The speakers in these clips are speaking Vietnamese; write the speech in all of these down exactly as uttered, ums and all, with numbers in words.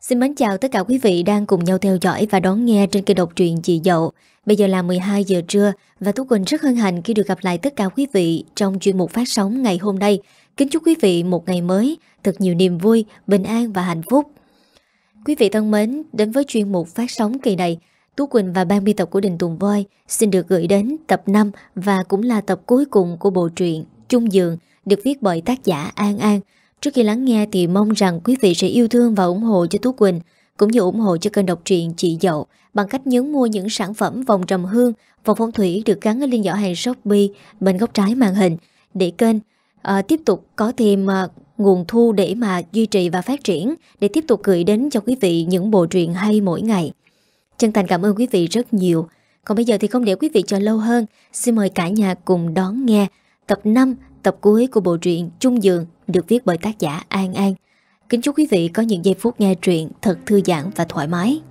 Xin mến chào tất cả quý vị đang cùng nhau theo dõi và đón nghe trên kênh độc truyện Chị Dậu. Bây giờ là mười hai giờ trưa và Tú Quỳnh rất hân hạnh khi được gặp lại tất cả quý vị trong chuyên mục phát sóng ngày hôm nay. Kính chúc quý vị một ngày mới thật nhiều niềm vui, bình an và hạnh phúc. Quý vị thân mến, đến với chuyên mục phát sóng kỳ này, Tú Quỳnh và ban biên tập của Đình Tùng Voi xin được gửi đến tập năm và cũng là tập cuối cùng của bộ truyện Chung Giường được viết bởi tác giả An An. Trước khi lắng nghe thì mong rằng quý vị sẽ yêu thương và ủng hộ cho Tú Quỳnh cũng như ủng hộ cho kênh độc truyện Chị Dậu bằng cách nhấn mua những sản phẩm vòng trầm hương, vòng phong thủy được gắn ở link giỏ hàng Shopee bên góc trái màn hình để kênh uh, tiếp tục có thêm uh, nguồn thu để mà duy trì và phát triển, để tiếp tục gửi đến cho quý vị những bộ truyện hay mỗi ngày. Chân thành cảm ơn quý vị rất nhiều. Còn bây giờ thì không để quý vị chờ lâu hơn, xin mời cả nhà cùng đón nghe tập năm, tập cuối của bộ truyện Chung Giường được viết bởi tác giả An An. Kính chúc quý vị có những giây phút nghe truyện thật thư giãn và thoải mái.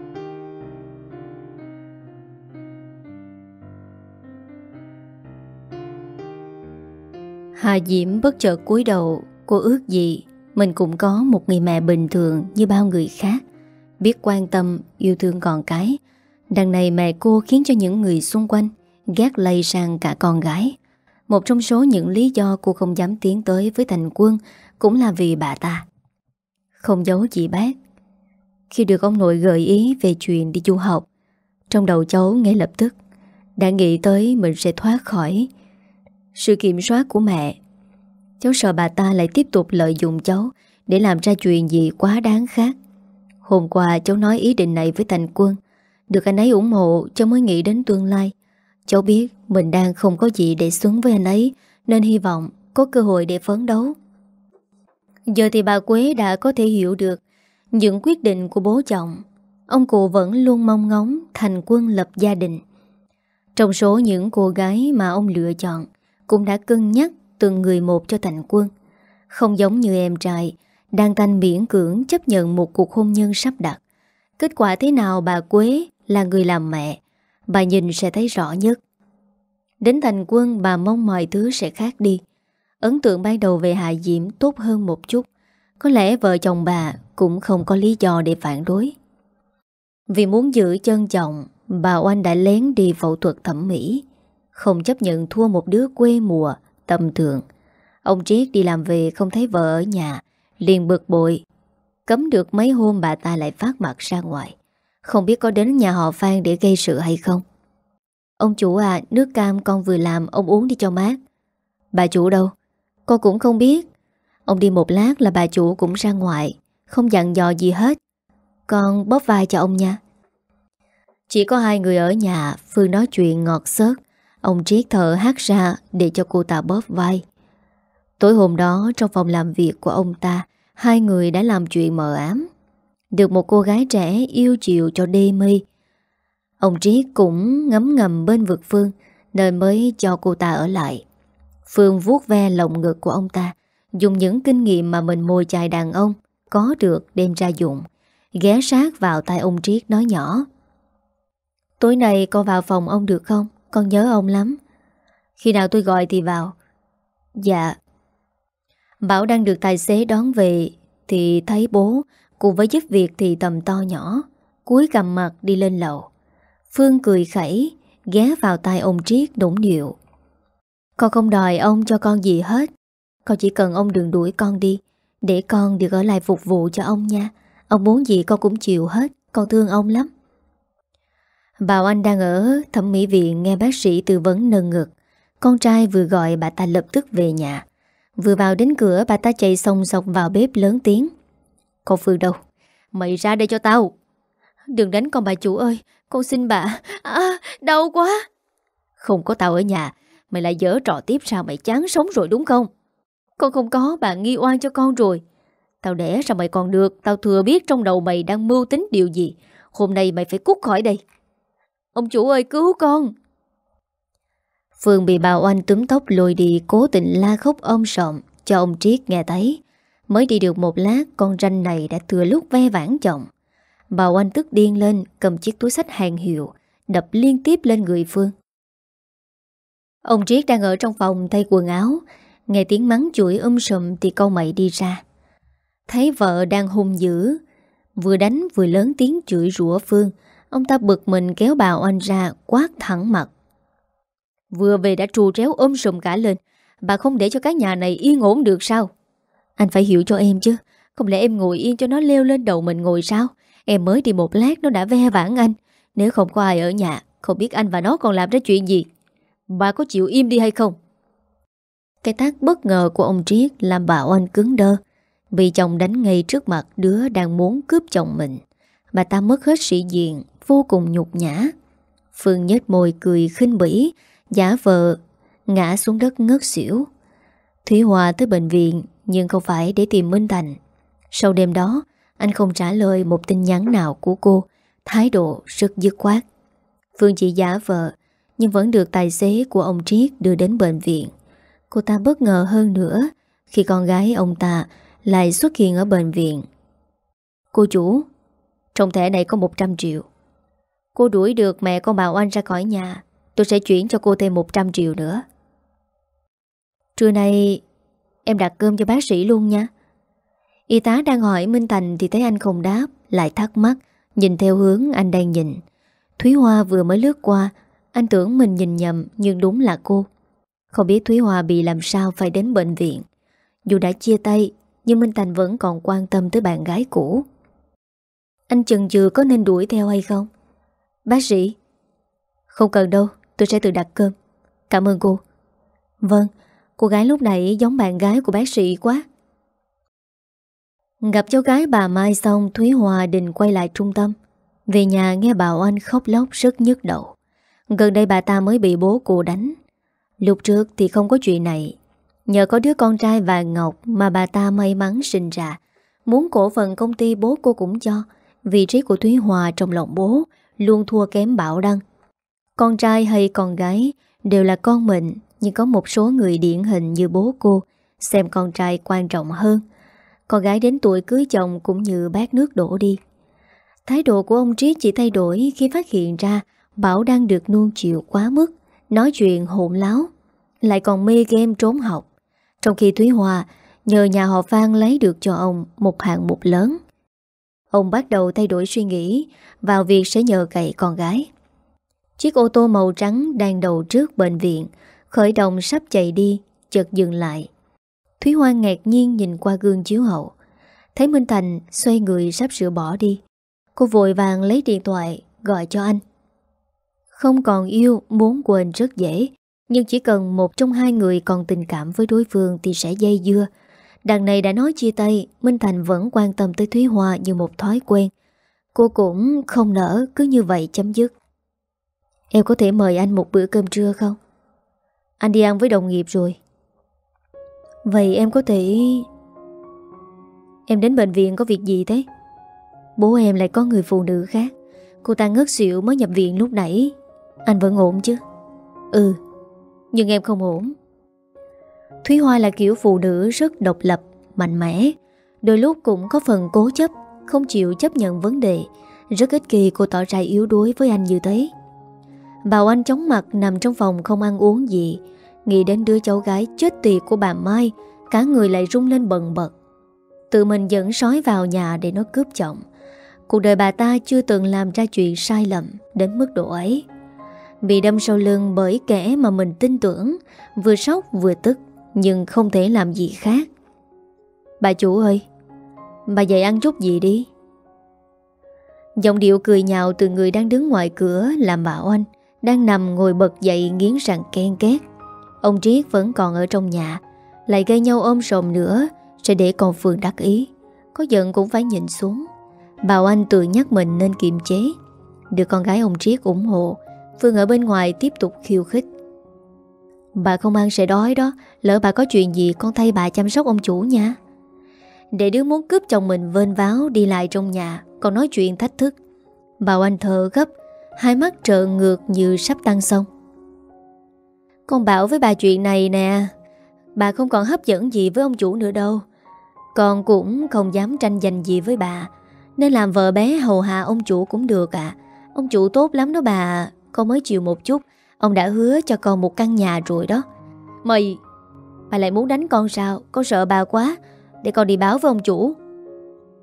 Hà Diễm bất chợt cúi đầu. Cô ước gì mình cũng có một người mẹ bình thường như bao người khác, biết quan tâm, yêu thương con cái. Đằng này mẹ cô khiến cho những người xung quanh ghét lây sang cả con gái. Một trong số những lý do cô không dám tiến tới với Thành Quân cũng là vì bà ta. Không giấu chị bác, khi được ông nội gợi ý về chuyện đi du học, trong đầu cháu ngay lập tức đã nghĩ tới mình sẽ thoát khỏi sự kiểm soát của mẹ. Cháu sợ bà ta lại tiếp tục lợi dụng cháu để làm ra chuyện gì quá đáng khác. Hôm qua cháu nói ý định này với Thành Quân, được anh ấy ủng hộ cháu mới nghĩ đến tương lai. Cháu biết mình đang không có gì để xứng với anh ấy, nên hy vọng có cơ hội để phấn đấu. Giờ thì bà Quế đã có thể hiểu được những quyết định của bố chồng. Ông cụ vẫn luôn mong ngóng Thành Quân lập gia đình. Trong số những cô gái mà ông lựa chọn, cũng đã cân nhắc từng người một cho Thành Quân. Không giống như em trai đang tanh miễn cưỡng chấp nhận một cuộc hôn nhân sắp đặt. Kết quả thế nào bà Quế là người làm mẹ, bà nhìn sẽ thấy rõ nhất. Đến Thành Quân bà mong mọi thứ sẽ khác đi. Ấn tượng ban đầu về Hà Diễm tốt hơn một chút. Có lẽ vợ chồng bà cũng không có lý do để phản đối. Vì muốn giữ chân chồng, bà Oanh đã lén đi phẫu thuật thẩm mỹ, không chấp nhận thua một đứa quê mùa tầm thường. Ông Triết đi làm về không thấy vợ ở nhà, liền bực bội. Cấm được mấy hôm bà ta lại phát mặt ra ngoài. Không biết có đến nhà họ Phan để gây sự hay không. Ông chủ à, nước cam con vừa làm ông uống đi cho mát. Bà chủ đâu? Con cũng không biết. Ông đi một lát là bà chủ cũng ra ngoài, không dặn dò gì hết. Con bóp vai cho ông nha. Chỉ có hai người ở nhà, Phương nói chuyện ngọt xớt. Ông Triết thở hát ra để cho cô ta bóp vai. Tối hôm đó trong phòng làm việc của ông ta, hai người đã làm chuyện mờ ám. Được một cô gái trẻ yêu chiều cho đê mê. Ông Triết cũng ngấm ngầm bên vực Phương, nên mới cho cô ta ở lại. Phương vuốt ve lồng ngực của ông ta, dùng những kinh nghiệm mà mình mồi chài đàn ông có được đem ra dụng. Ghé sát vào tai ông Triết nói nhỏ: Tối nay con vào phòng ông được không? Con nhớ ông lắm. Khi nào tôi gọi thì vào. Dạ. Bảo đang được tài xế đón về thì thấy bố cùng với giúp việc thì tầm to nhỏ, cúi gằm mặt đi lên lầu. Phương cười khẩy, ghé vào tai ông Triết nũng nịu: Con không đòi ông cho con gì hết. Con chỉ cần ông đừng đuổi con đi, để con được ở lại phục vụ cho ông nha. Ông muốn gì con cũng chịu hết. Con thương ông lắm. Bà Oanh đang ở thẩm mỹ viện nghe bác sĩ tư vấn nâng ngực. Con trai vừa gọi bà ta lập tức về nhà. Vừa vào đến cửa bà ta chạy xông xộc vào bếp lớn tiếng: Con Phương đâu? Mày ra đây cho tao. Đừng đánh con bà chủ ơi. Con xin bà. À, đau quá. Không có tao ở nhà, mày lại giở trò tiếp sao? Mày chán sống rồi đúng không? Con không có, bà nghi oan cho con rồi. Tao đẻ sao mày còn được. Tao thừa biết trong đầu mày đang mưu tính điều gì. Hôm nay mày phải cút khỏi đây. Ông chủ ơi cứu con. Phương bị bà Oanh túm tóc lôi đi, cố tình la khóc ôm sòm cho ông Triết nghe thấy. Mới đi được một lát, con ranh này đã thừa lúc ve vãn chồng. Bà Oanh tức điên lên, cầm chiếc túi xách hàng hiệu đập liên tiếp lên người Phương. Ông Triết đang ở trong phòng thay quần áo, nghe tiếng mắng chửi um sùm thì câu mày đi ra. Thấy vợ đang hung dữ, Vừa đánh vừa lớn tiếng chửi rủa Phương. Ông ta bực mình kéo bà Oanh ra quát thẳng mặt. Vừa về đã trù tréo ôm sùm cả lên. Bà không để cho cái nhà này yên ổn được sao? Anh phải hiểu cho em chứ. Không lẽ em ngồi yên cho nó leo lên đầu mình ngồi sao? Em mới đi một lát nó đã ve vãn anh. Nếu không có ai ở nhà, không biết anh và nó còn làm ra chuyện gì. Bà có chịu im đi hay không? Cái tát bất ngờ của ông Triết làm bà Oanh cứng đơ. Vì chồng đánh ngay trước mặt đứa đang muốn cướp chồng mình. Bà ta mất hết sĩ diện, vô cùng nhục nhã. Phương nhếch môi cười khinh bỉ, giả vờ ngã xuống đất ngất xỉu. Thúy Hoa tới bệnh viện nhưng không phải để tìm Minh Thành. Sau đêm đó, anh không trả lời một tin nhắn nào của cô, thái độ rất dứt khoát. Phương chỉ giả vờ nhưng vẫn được tài xế của ông Triết đưa đến bệnh viện. Cô ta bất ngờ hơn nữa khi con gái ông ta lại xuất hiện ở bệnh viện. Cô chủ, trong thẻ này có một trăm triệu. Cô đuổi được mẹ con bà Oanh ra khỏi nhà, tôi sẽ chuyển cho cô thêm một trăm triệu nữa. Trưa nay em đặt cơm cho bác sĩ luôn nha. Y tá đang hỏi Minh Thành thì thấy anh không đáp, lại thắc mắc, nhìn theo hướng anh đang nhìn. Thúy Hoa vừa mới lướt qua, anh tưởng mình nhìn nhầm nhưng đúng là cô. Không biết Thúy Hoa bị làm sao phải đến bệnh viện. Dù đã chia tay, nhưng Minh Thành vẫn còn quan tâm tới bạn gái cũ. Anh chần chừ có nên đuổi theo hay không? Bác sĩ? Không cần đâu, tôi sẽ tự đặt cơm. Cảm ơn cô. Vâng, cô gái lúc nãy giống bạn gái của bác sĩ quá. Gặp cháu gái bà Mai xong, Thúy Hoa định quay lại trung tâm. Về nhà nghe bà Oanh khóc lóc rất nhức đầu. Gần đây bà ta mới bị bố cô đánh. Lúc trước thì không có chuyện này. Nhờ có đứa con trai vàng ngọc mà bà ta may mắn sinh ra. Muốn cổ phần công ty bố cô cũng cho. Vị trí của Thúy Hoa trong lòng bố luôn thua kém Bảo Đăng. Con trai hay con gái đều là con mình, nhưng có một số người điển hình như bố cô xem con trai quan trọng hơn. Con gái đến tuổi cưới chồng cũng như bát nước đổ đi. Thái độ của ông Triết chỉ thay đổi khi phát hiện ra Bảo đang được nuông chiều quá mức, nói chuyện hỗn láo, lại còn mê game trốn học. Trong khi Thúy Hoa nhờ nhà họ Phan lấy được cho ông một hạng mục lớn. Ông bắt đầu thay đổi suy nghĩ vào việc sẽ nhờ cậy con gái. Chiếc ô tô màu trắng đang đậu trước bệnh viện, khởi động sắp chạy đi, chợt dừng lại. Thúy Hoa ngạc nhiên nhìn qua gương chiếu hậu, thấy Minh Thành xoay người sắp sửa bỏ đi. Cô vội vàng lấy điện thoại gọi cho anh. Không còn yêu, muốn quên rất dễ, nhưng chỉ cần một trong hai người còn tình cảm với đối phương thì sẽ dây dưa. Đằng này đã nói chia tay, Minh Thành vẫn quan tâm tới Thúy Hoa như một thói quen. Cô cũng không nỡ cứ như vậy chấm dứt. Em có thể mời anh một bữa cơm trưa không? Anh đi ăn với đồng nghiệp rồi. Vậy em có thể... Em đến bệnh viện có việc gì thế? Bố em lại có người phụ nữ khác. Cô ta ngất xỉu mới nhập viện lúc nãy. Anh vẫn ổn chứ? Ừ, nhưng em không ổn. Thúy Hoa là kiểu phụ nữ rất độc lập, mạnh mẽ. Đôi lúc cũng có phần cố chấp, không chịu chấp nhận vấn đề. Rất ít khi cô tỏ ra yếu đuối với anh như thế. Bà Oanh chóng mặt nằm trong phòng không ăn uống gì. Nghĩ đến đứa cháu gái chết tiệt của bà Mai, cả người lại rung lên bần bật. Tự mình dẫn sói vào nhà để nó cướp chồng. Cuộc đời bà ta chưa từng làm ra chuyện sai lầm đến mức độ ấy. Bị đâm sau lưng bởi kẻ mà mình tin tưởng, vừa sốc vừa tức, nhưng không thể làm gì khác. Bà chủ ơi, bà dậy ăn chút gì đi. Giọng điệu cười nhạo từ người đang đứng ngoài cửa làm bà Oanh đang nằm ngồi bật dậy nghiến răng ken két. Ông Triết vẫn còn ở trong nhà, lại gây nhau ôm sòm nữa sẽ để con Phương đắc ý. Có giận cũng phải nhìn xuống. Bà Oanh tự nhắc mình nên kiềm chế. Được con gái ông Triết ủng hộ, Phương ở bên ngoài tiếp tục khiêu khích. Bà không ăn sẽ đói đó. Lỡ bà có chuyện gì con thay bà chăm sóc ông chủ nha. Để đứa muốn cướp chồng mình vênh váo đi lại trong nhà, còn nói chuyện thách thức. Bà Oanh thở gấp, hai mắt trợn ngược như sắp tăng xong. Con bảo với bà chuyện này nè, bà không còn hấp dẫn gì với ông chủ nữa đâu. Con cũng không dám tranh giành gì với bà, nên làm vợ bé hầu hạ ông chủ cũng được ạ. à. Ông chủ tốt lắm đó bà. Con mới chịu một chút, ông đã hứa cho con một căn nhà rồi đó. Mày, bà lại muốn đánh con sao? Con sợ bà quá. Để con đi báo với ông chủ.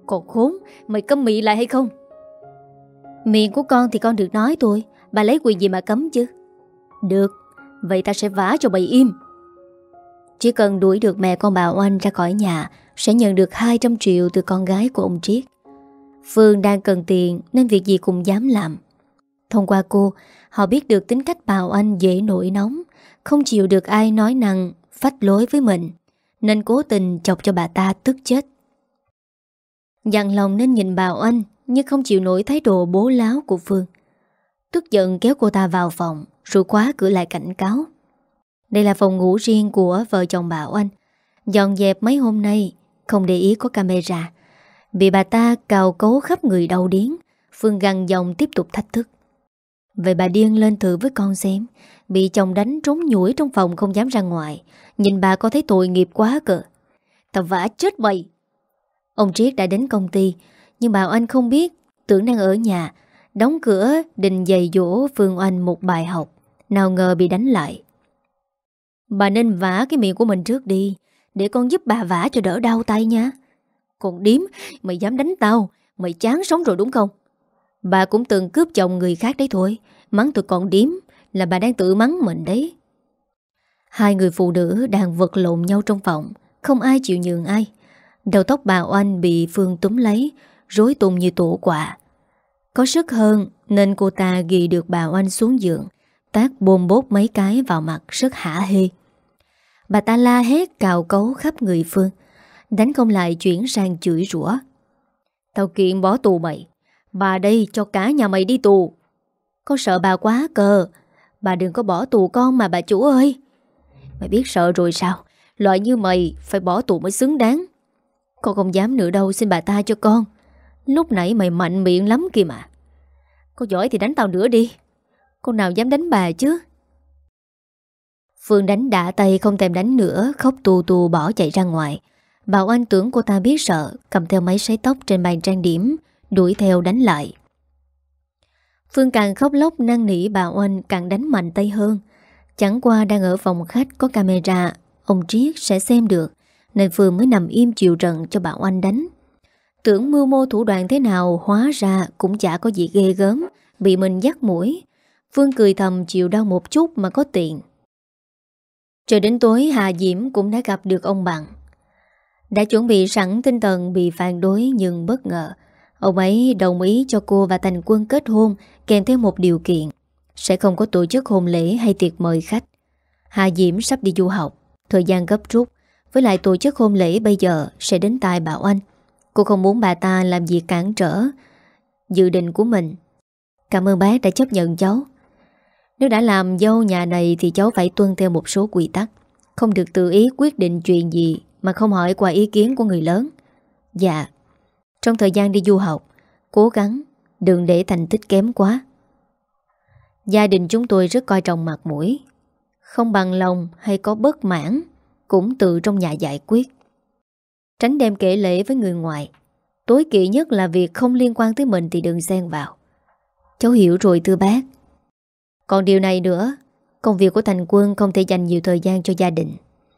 Còn khốn, mày câm miệng lại hay không? Miệng của con thì con được nói thôi, bà lấy quyền gì mà cấm chứ? Được, vậy ta sẽ vả cho mày im. Chỉ cần đuổi được mẹ con bà Oanh ra khỏi nhà sẽ nhận được hai trăm triệu từ con gái của ông Triết. Phương đang cần tiền nên việc gì cũng dám làm. Thông qua cô, họ biết được tính cách bà Oanh dễ nổi nóng, không chịu được ai nói năng, phách lối với mình, nên cố tình chọc cho bà ta tức chết. Dặn lòng nên nhìn bà Oanh, nhưng không chịu nổi thái độ bố láo của Phương. Tức giận kéo cô ta vào phòng, rồi khóa cửa lại cảnh cáo. Đây là phòng ngủ riêng của vợ chồng bà Oanh. Dọn dẹp mấy hôm nay, không để ý có camera. Bị bà ta cào cấu khắp người đau điếng, Phương gằn giọng tiếp tục thách thức. Vậy bà điên lên thử với con xem. Bị chồng đánh trốn nhủi trong phòng không dám ra ngoài, nhìn bà có thấy tội nghiệp quá cơ. Tao vả chết mày. Ông Triết đã đến công ty, nhưng bà Oanh không biết, tưởng đang ở nhà. Đóng cửa định dạy dỗ Phương Oanh một bài học, nào ngờ bị đánh lại. Bà nên vả cái miệng của mình trước đi, để con giúp bà vả cho đỡ đau tay nha. Còn điếm, mày dám đánh tao, mày chán sống rồi đúng không? Bà cũng từng cướp chồng người khác đấy thôi. Mắng tụi con điếm là bà đang tự mắng mình đấy. Hai người phụ nữ đang vật lộn nhau trong phòng, không ai chịu nhường ai. Đầu tóc bà Oanh bị Phương túm lấy, rối tung như tổ quạ. Có sức hơn nên cô ta ghi được bà Oanh xuống giường, tát bôm bốt mấy cái vào mặt rất hả hê. Bà ta la hét cào cấu khắp người Phương, đánh không lại chuyển sang chửi rủa. Tao kiện bỏ tù mày. Bà đây cho cả nhà mày đi tù. Con sợ bà quá cờ. Bà đừng có bỏ tù con mà bà chủ ơi. Mày biết sợ rồi sao? Loại như mày phải bỏ tù mới xứng đáng. Con không dám nữa đâu, xin bà tha cho con. Lúc nãy mày mạnh miệng lắm kìa mà. Con giỏi thì đánh tao nữa đi. Con nào dám đánh bà chứ? Phương đánh đã tay không thèm đánh nữa, khóc tù tù bỏ chạy ra ngoài. Bà Oanh tưởng cô ta biết sợ, cầm theo máy sấy tóc trên bàn trang điểm, đuổi theo đánh lại. Phương càng khóc lóc năn nỉ bà Oanh càng đánh mạnh tay hơn. Chẳng qua đang ở phòng khách có camera, ông Triết sẽ xem được, nên Phương mới nằm im chịu trận cho bà Oanh đánh. Tưởng mưu mô thủ đoạn thế nào, hóa ra cũng chả có gì ghê gớm, bị mình dắt mũi. Phương cười thầm chịu đau một chút mà có tiền. Trời đến tối Hà Diễm cũng đã gặp được ông Bằng. Đã chuẩn bị sẵn tinh thần bị phản đối nhưng bất ngờ ông ấy đồng ý cho cô và Thành Quân kết hôn, kèm theo một điều kiện: sẽ không có tổ chức hôn lễ hay tiệc mời khách. Hà Diễm sắp đi du học, thời gian gấp rút, với lại tổ chức hôn lễ bây giờ sẽ đến tai bà Oanh. Cô không muốn bà ta làm gì cản trở dự định của mình. Cảm ơn bác đã chấp nhận cháu. Nếu đã làm dâu nhà này thì cháu phải tuân theo một số quy tắc, không được tự ý quyết định chuyện gì mà không hỏi qua ý kiến của người lớn. Dạ. Trong thời gian đi du học, cố gắng đừng để thành tích kém quá. Gia đình chúng tôi rất coi trọng mặt mũi. Không bằng lòng hay có bất mãn cũng tự trong nhà giải quyết. Tránh đem kể lể với người ngoài. Tối kỵ nhất là việc không liên quan tới mình thì đừng xen vào. Cháu hiểu rồi thưa bác. Còn điều này nữa, công việc của Thành Quân không thể dành nhiều thời gian cho gia đình.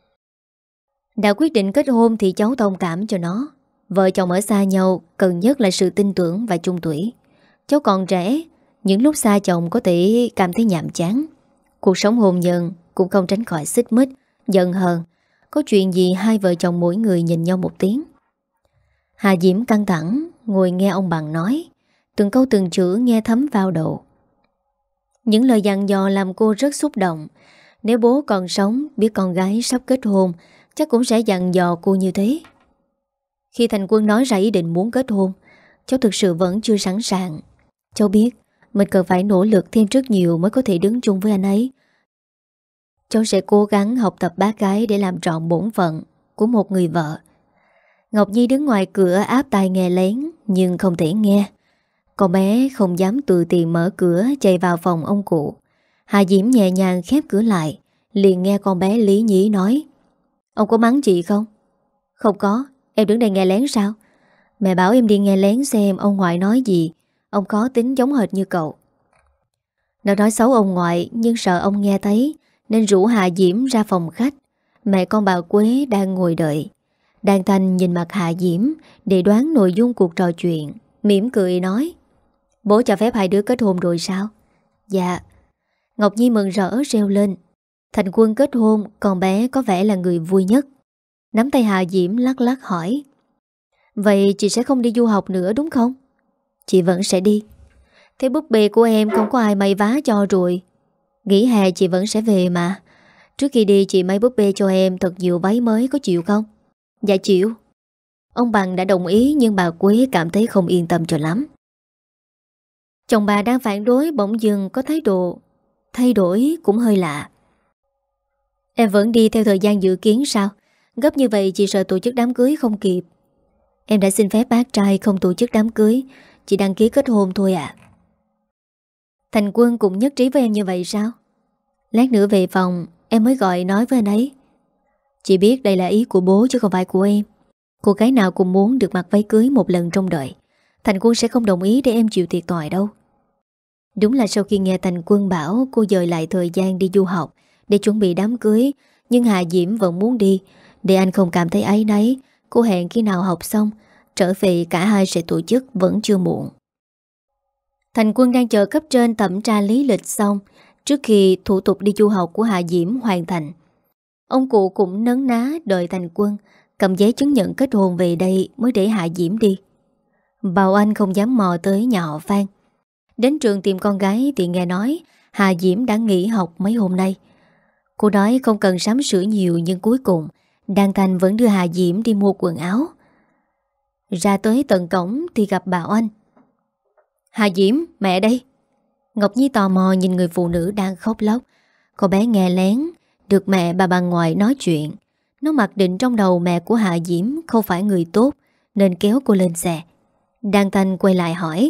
Đã quyết định kết hôn thì cháu thông cảm cho nó. Vợ chồng ở xa nhau cần nhất là sự tin tưởng và chung thủy. Cháu còn trẻ, những lúc xa chồng có thể cảm thấy nhàm chán. Cuộc sống hôn nhân cũng không tránh khỏi xích mích, giận hờn. Có chuyện gì hai vợ chồng mỗi người nhìn nhau một tiếng. Hà Diễm căng thẳng ngồi nghe ông Bằng nói, từng câu từng chữ nghe thấm vào đầu. Những lời dặn dò làm cô rất xúc động. Nếu bố còn sống biết con gái sắp kết hôn, chắc cũng sẽ dặn dò cô như thế. Khi Thành Quân nói ra ý định muốn kết hôn, cháu thực sự vẫn chưa sẵn sàng. Cháu biết mình cần phải nỗ lực thêm rất nhiều mới có thể đứng chung với anh ấy. Cháu sẽ cố gắng học tập bác gái để làm trọn bổn phận của một người vợ. Ngọc Nhi đứng ngoài cửa áp tai nghe lén nhưng không thể nghe. Con bé không dám tự tiền mở cửa chạy vào phòng ông cụ. Hà Diễm nhẹ nhàng khép cửa lại, liền nghe con bé lý nhí nói: Ông có mắng chị không? Không có, em đứng đây nghe lén sao? Mẹ bảo em đi nghe lén xem ông ngoại nói gì. Ông có tính giống hệt như cậu. Nó nói xấu ông ngoại nhưng sợ ông nghe thấy nên rủ Hà Diễm ra phòng khách. Mẹ con bà Quế đang ngồi đợi. Đan Thanh nhìn mặt Hạ Diễm để đoán nội dung cuộc trò chuyện, mỉm cười nói: Bố cho phép hai đứa kết hôn rồi sao? Dạ. Ngọc Nhi mừng rỡ reo lên. Thành Quân kết hôn, con bé có vẻ là người vui nhất. Nắm tay Hạ Diễm lắc lắc hỏi: Vậy chị sẽ không đi du học nữa đúng không? Chị vẫn sẽ đi. Thế búp bê của em không có ai may vá cho rồi. Nghỉ hè chị vẫn sẽ về mà. Trước khi đi chị may búp bê cho em thật nhiều váy mới, có chịu không? Dạ chịu. Ông Bằng đã đồng ý, nhưng bà Quế cảm thấy không yên tâm cho lắm. Chồng bà đang phản đối bỗng dưng có thái độ thay đổi cũng hơi lạ. Em vẫn đi theo thời gian dự kiến sao? Gấp như vậy chị sợ tổ chức đám cưới không kịp. Em đã xin phép bác trai không tổ chức đám cưới, chị đăng ký kết hôn thôi ạ. Thành Quân cũng nhất trí với em như vậy sao? Lát nữa về phòng em mới gọi nói với anh ấy. Chị biết đây là ý của bố chứ không phải của em. Cô gái nào cũng muốn được mặc váy cưới một lần trong đời. Thành Quân sẽ không đồng ý để em chịu thiệt thòi đâu. Đúng là sau khi nghe Thành Quân bảo cô dời lại thời gian đi du học để chuẩn bị đám cưới, nhưng Hà Diễm vẫn muốn đi. Để anh không cảm thấy áy náy, cô hẹn khi nào học xong trở về cả hai sẽ tổ chức, vẫn chưa muộn. Thành Quân đang chờ cấp trên thẩm tra lý lịch xong trước khi thủ tục đi du học của Hà Diễm hoàn thành. Ông cụ cũng nấn ná đợi Thành Quân cầm giấy chứng nhận kết hôn về đây mới để Hà Diễm đi. Bảo Anh không dám mò tới nhà họ Phan. Đến trường tìm con gái thì nghe nói Hà Diễm đã nghỉ học mấy hôm nay. Cô nói không cần sắm sửa nhiều, nhưng cuối cùng Đan Thanh vẫn đưa Hà Diễm đi mua quần áo. Ra tới tận cổng thì gặp Bảo Anh. Hà Diễm, mẹ đây. Ngọc Nhi tò mò nhìn người phụ nữ đang khóc lóc. Cô bé nghe lén được mẹ bà bà ngoại nói chuyện. Nó mặc định trong đầu mẹ của Hà Diễm không phải người tốt, nên kéo cô lên xe. Đan Thanh quay lại hỏi: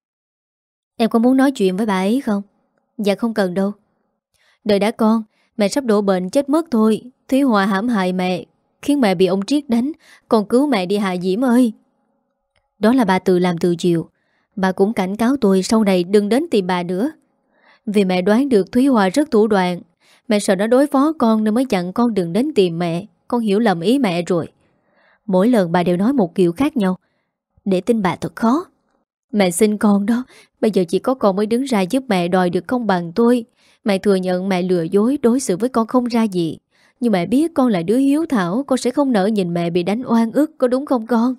Em có muốn nói chuyện với bà ấy không? Dạ không cần đâu. Đợi đã con, mẹ sắp đổ bệnh chết mất thôi. Thúy Hòa hãm hại mẹ, khiến mẹ bị ông Triết đánh. Con cứu mẹ đi Hà Diễm ơi. Đó là bà tự làm tự chịu. Bà cũng cảnh cáo tôi sau này đừng đến tìm bà nữa. Vì mẹ đoán được Thúy Hòa rất thủ đoạn. Mẹ sợ nó đối phó con nên mới chặn con đừng đến tìm mẹ. Con hiểu lầm ý mẹ rồi. Mỗi lần bà đều nói một kiểu khác nhau. Để tin bà thật khó. Mẹ xin con đó. Bây giờ chỉ có con mới đứng ra giúp mẹ đòi được công bằng tôi. Mẹ thừa nhận mẹ lừa dối, đối xử với con không ra gì. Nhưng mẹ biết con là đứa hiếu thảo, con sẽ không nỡ nhìn mẹ bị đánh oan ức, có đúng không con?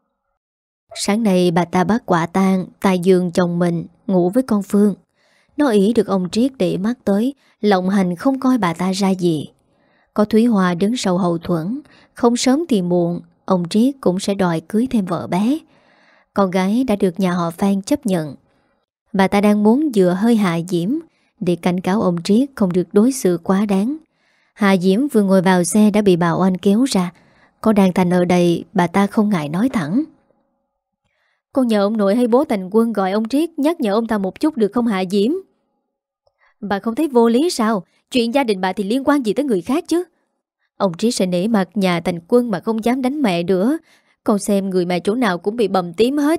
Sáng nay bà ta bắt quả tang tại giường chồng mình ngủ với con Phương. Nó ỷ được ông Triết để mắt tới, lộng hành không coi bà ta ra gì. Có Thúy Hoa đứng sau hậu thuẫn, không sớm thì muộn ông Triết cũng sẽ đòi cưới thêm vợ bé. Con gái đã được nhà họ Phan chấp nhận. Bà ta đang muốn dựa hơi Hà Diễm để cảnh cáo ông Triết không được đối xử quá đáng. Hà Diễm vừa ngồi vào xe đã bị Bảo Anh kéo ra. Có Đan Thanh ở đây, bà ta không ngại nói thẳng: Con nhờ ông nội hay bố Thành Quân gọi ông Triết nhắc nhở ông ta một chút được không Hà Diễm? Bà không thấy vô lý sao? Chuyện gia đình bà thì liên quan gì tới người khác chứ? Ông Triết sẽ nể mặt nhà Thành Quân mà không dám đánh mẹ nữa. Con xem người mẹ chỗ nào cũng bị bầm tím hết.